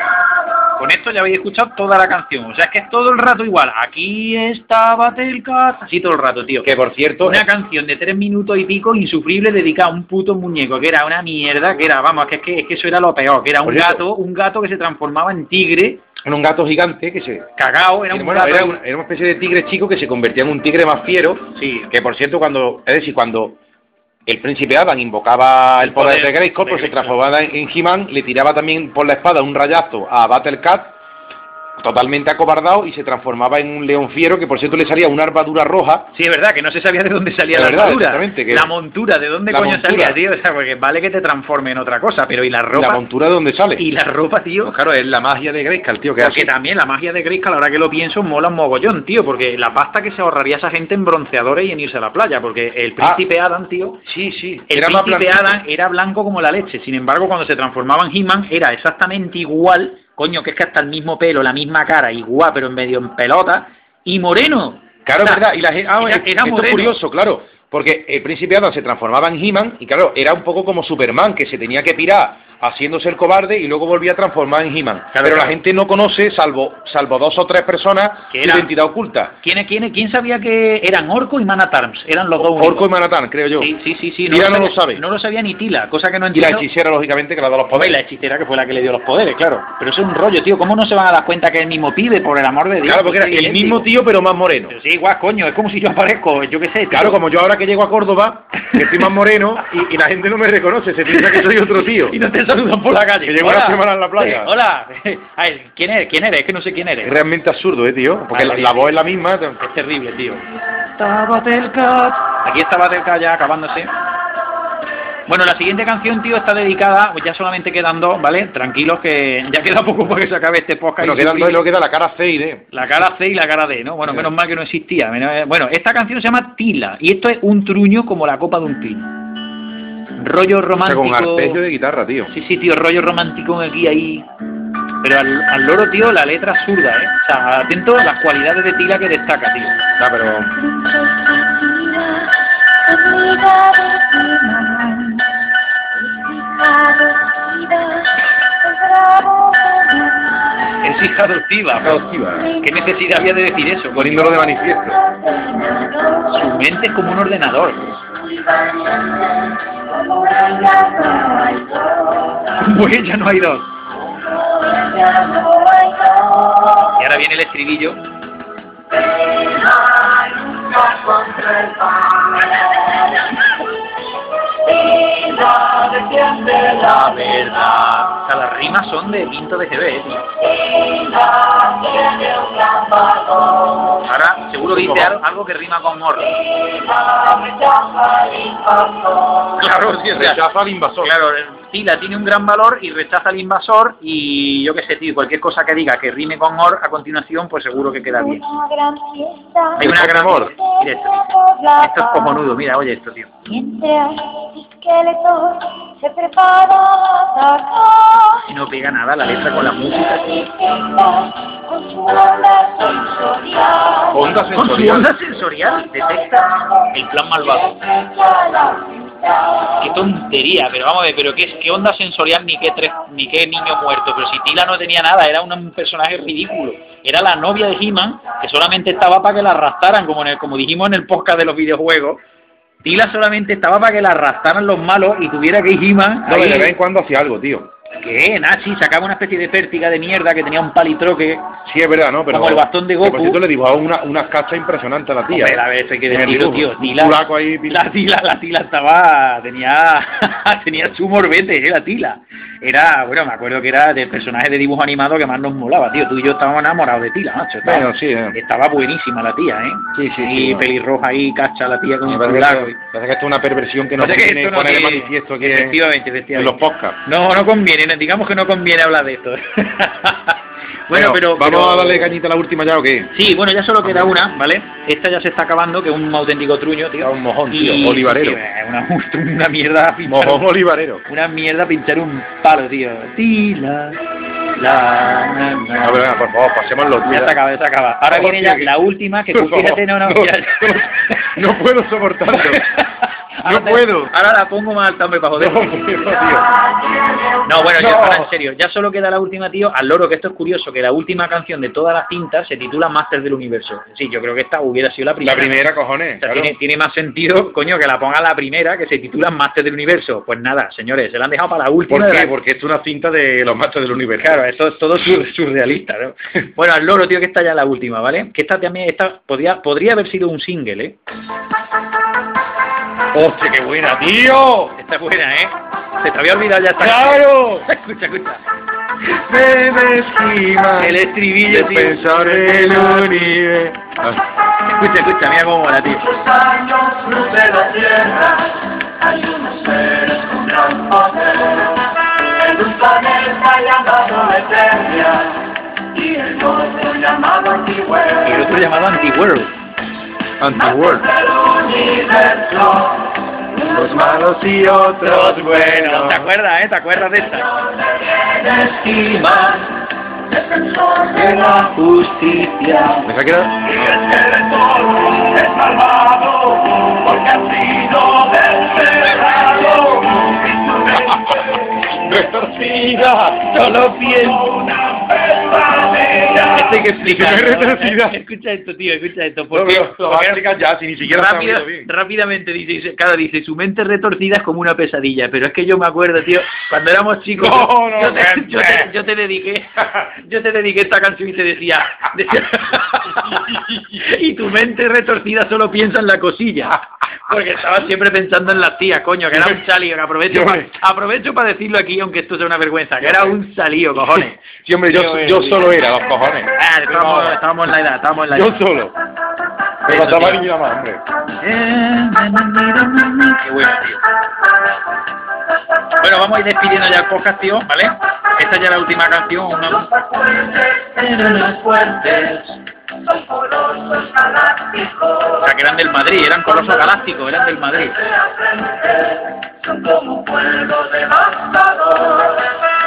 con esto ya habéis escuchado toda la canción. O sea, es que es todo el rato igual. Aquí estaba Battle Cat. Así todo el rato, tío. Que por cierto, una canción de tres minutos y pico insufrible dedicada a un puto muñeco, que era una mierda, que era, vamos, que es que, es que eso era lo peor, que era un gato, un gato que se transformaba en tigre. Era un gato gigante que se... Cagao, era un bueno, gato... Era una, era una especie de tigre chico que se convertía en un tigre más fiero. Sí. Que por cierto, cuando... Es decir, cuando el príncipe Adam invocaba el poder, poder de Grayskull, pues se transformaba en, en He-Man, le tiraba también por la espada un rayazo a Battle Cat, totalmente acobardado, y se transformaba en un león fiero, que por cierto le salía una armadura roja. Sí, es verdad, que no se sabía de dónde salía la, la verdad, armadura. Que la montura, ¿de dónde coño montura. salía, tío? O sea, porque vale que te transforme en otra cosa, pero ¿y la ropa? La montura, ¿de dónde sale? Y la ropa, tío. Pues claro, es la magia de Grayskull, tío. Que porque así. También la magia de Grayskull, ahora que lo pienso, mola un mogollón, tío, porque la pasta que se ahorraría esa gente en bronceadores y en irse a la playa, porque el príncipe ah, Adam, tío... Sí, sí. El era príncipe más Adam era blanco como la leche, sin embargo, cuando se transformaba en He-Man, era exactamente igual... Coño, que es que hasta el mismo pelo, la misma cara, igual, pero en medio en pelota, y moreno. Claro, es verdad, y la gente, ah, era, era esto es curioso, claro, porque el príncipe Adam se transformaba en He-Man, y claro, era un poco como Superman, que se tenía que pirar haciéndose el cobarde y luego volvía a transformar en He-Man. Claro, pero claro. La gente no conoce, salvo salvo dos o tres personas, su identidad oculta. ¿Quién, quién, ¿Quién sabía que eran Orco y Man at Arms? Eran los dos únicos. Orco y Man at Arms, creo yo. Sí, sí, sí. sí Tila no, no lo, lo sabe. No lo sabía ni Tila, cosa que no entiendo. Y la hechicera, lógicamente, que le ha dado los poderes. Y la hechicera, que fue la que le dio los poderes, claro. Pero eso es un rollo, tío. ¿Cómo no se van a dar cuenta que es el mismo pibe, por el amor de Dios? Claro, porque era el mismo tío, pero más moreno. Pero sí, igual, coño, es como si yo aparezco, yo qué sé. Tío. Claro, como yo ahora que llego a Córdoba, que estoy más moreno, y, y la gente no me reconoce, se piensa que soy otro tío. Y no te saludan por la calle. Que llevo una semana en la playa. Eh, hola, Ay, ¿quién eres? ¿Quién eres? Es que no sé quién eres. Es realmente absurdo, eh, tío, porque Ay, la, tío. la voz es la misma. Es terrible, tío. Aquí está Battle Cat ya acabándose. Bueno, la siguiente canción, tío, está dedicada, pues ya solamente quedan dos, ¿vale? Tranquilos que ya queda poco para que se acabe este podcast. Bueno, quedan dos y luego queda la cara C y D. La cara C y la cara D, ¿no? Bueno, menos mal que no existía. Bueno, esta canción se llama Tila, y esto es un truño como la copa de un pino. Rollo romántico... O sea, con arpegio de guitarra, tío. Sí, sí, tío, rollo romántico aquí, ahí... Pero al, al loro, tío, la letra es zurda, ¿eh? O sea, atento a las cualidades de Tila que destaca, tío. Ya, pero... Es hija adoptiva. adoptiva. ¿Qué necesidad había de decir eso? Poniéndolo de manifiesto. Su mente es como un ordenador. Pues ya no hay dos. Y ahora viene el estribillo. La verdad. O sea, las rimas son de Pinto de G B, tío. Ahora, seguro que dice algo que rima con morro. Claro, sí, o sea, rechaza al invasor. Claro, Tila tiene un gran valor y rechaza al invasor y yo qué sé, tío, cualquier cosa que diga que rime con or a continuación, pues seguro que queda bien. Hay una gran amor. Mira esto, tío. Esto es cojonudo, mira, oye esto, tío. Y no pega nada la letra con la música, tío. Onda Con su sensorial. onda sensorial detecta el plan malvado. Qué tontería, pero vamos a ver, pero qué, qué onda sensorial ni qué tres, ni qué niño muerto, pero si Tila no tenía nada, era un, un personaje ridículo. Era la novia de He-Man, que solamente estaba para que la arrastraran, como en el, como dijimos en el podcast de los videojuegos. Tila solamente estaba para que la arrastraran los malos y tuviera que He-Man... No, de vez en cuando hacía algo, tío. ¿Qué? Nazi sacaba una especie de pértiga de mierda que tenía un palitroque. Sí, es verdad, ¿no? Pero como el bastón de Goku. Por cierto, le dibujaba una, unas cachas impresionantes a la tía. Hombre, a ver, hay que En el decirlo, dibujo. tío. Tila, Un culaco ahí, la tila, la tila estaba... Tenía... tenía su morbete, ¿eh? La tila. Era... Bueno, me acuerdo que era del personaje de dibujo animado que más nos molaba, tío. Tú y yo estábamos enamorados de Tila, macho. Estaba, bueno, sí, eh. Estaba buenísima la tía, ¿eh? Sí, sí, Y sí. pelirroja ahí, cacha la tía con un Parece culaco. que, parece que esto es una perversión que no Parece que conviene esto no poner de tiene- manifiesto aquí en, efectivamente, en efectivamente. los podcasts. No, no conviene, digamos que no conviene hablar de esto. Bueno, pero... ¿Vamos pero- a darle cañita a la última ya o qué? Sí, bueno, ya solo queda una, ¿vale? Esta ya se está acabando, que es un auténtico truño, tío. Era un mojón, tío, Y- olivarero. tío, es una, una mierda pinchar Mojón un, olivarero. una mierda pinchar un palo, tío. Tila, la, na, na. A ver, venga, por favor, pasémoslo, tío. Ya se acaba, ya se acaba. Ahora Oh, viene tío, ya que- la última, que Por tú favor, fíjate, no, no, no, ya- no, no puedo soportarlo. Ahora No te- puedo. Ahora la pongo más alta, hombre, para joder. No, tío, tío. No, bueno, ya, No. ahora en serio, ya solo queda la última, tío, al loro, que esto es curioso, que la última canción de todas las cintas se titula Masters del Universo. Sí, yo creo que esta hubiera sido la La primera. primera, cojones. O sea, claro. tiene, tiene más sentido, coño, que la ponga la primera, que se titula Masters del Universo. Pues nada, señores, se la han dejado para la última. ¿Por de qué? la- Porque esto es una cinta de los machos del universo. Claro, esto es todo sur- surrealista, ¿no? Bueno, al loro, tío, que esta ya es la última, ¿vale? Que esta también, esta podría, podría haber sido un single, ¿eh? ¡Hostia, qué buena, tío! Esta es buena, ¿eh? Se te había olvidado ya esta. ¡Claro! Escucha, escucha. Me destima El estribillo, de tío. pensar en el universo. Escucha, escucha, mira cómo mola, tío. Muchos años luz de la tierra, hay unos seres con gran poder, en un planeta llamado Eternia, y el otro llamado Y el Antiworld. otro llamado Anti-World. Anti-World. Del universo, Los malos y otros buenos. ¿Te acuerdas, eh? ¿Te acuerdas de esta? de estima, defensor de la justicia. ¿Me saqué? y el Selector es malvado, porque ha sido desterrado. ¡Retorcida! Solo pienso. Una pesadilla. Esto hay que explicar. Que no es retorcida. Escucha esto, tío, escucha esto. No, Porque, pero lo vas a explicar ya, si ni siquiera está rápido, oído bien. rápidamente dice, dice, claro, dice, su mente retorcida es como una pesadilla, pero es que yo me acuerdo, tío, cuando éramos chicos, No, no, yo, te, gente. yo, te, yo te dediqué, yo te dediqué esta canción y te decía, decía y tu mente retorcida solo piensa en la cosilla, porque estaba siempre pensando en las tías, coño, que era un salío, que aprovecho, Yo pa- me- aprovecho para decirlo aquí, aunque esto sea una vergüenza, que era un salío, cojones. Sí, hombre, yo, Tío, yo eh, solo era, los cojones. Ah, estábamos, estábamos en la edad, estábamos en la edad. Yo solo. Me Eso, faltaba tío. niña más, hombre. Qué bueno, tío. Bueno, vamos a ir despidiendo ya el podcast, tío, ¿vale? Esta ya es la última canción. Una... Los acuerdes tienen los fuertes, son colosos galácticos. O sea, que eran del Madrid, eran colosos galácticos, eran del Madrid. Son como un fuego devastador.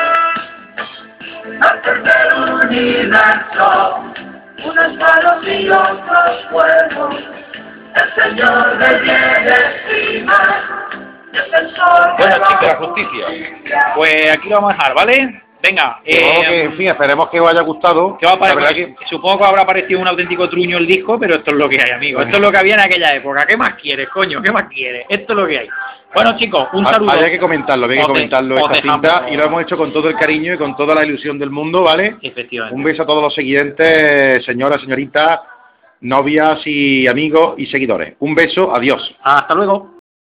Antes del universo, unos malos y otros fuegos. El Señor de bienes Bueno, chicos, la justicia. Pues aquí lo vamos a dejar, ¿vale? Venga, eh, que, en fin, esperemos que os haya gustado. ¿qué va a La verdad parecer? que... Supongo que habrá parecido un auténtico truño el disco, pero esto es lo que hay, amigo. Esto es lo que había en aquella época. ¿Qué más quieres, coño? ¿Qué más quieres? Esto es lo que hay. Bueno, chicos, un saludo. Había que comentarlo, había que Os de- comentarlo os esta dejamos- cinta y lo hemos hecho con todo el cariño y con toda la ilusión del mundo, ¿vale? Efectivamente. Un beso a todos los siguientes, señoras, señoritas, novias y amigos y seguidores. Un beso, adiós. Hasta luego.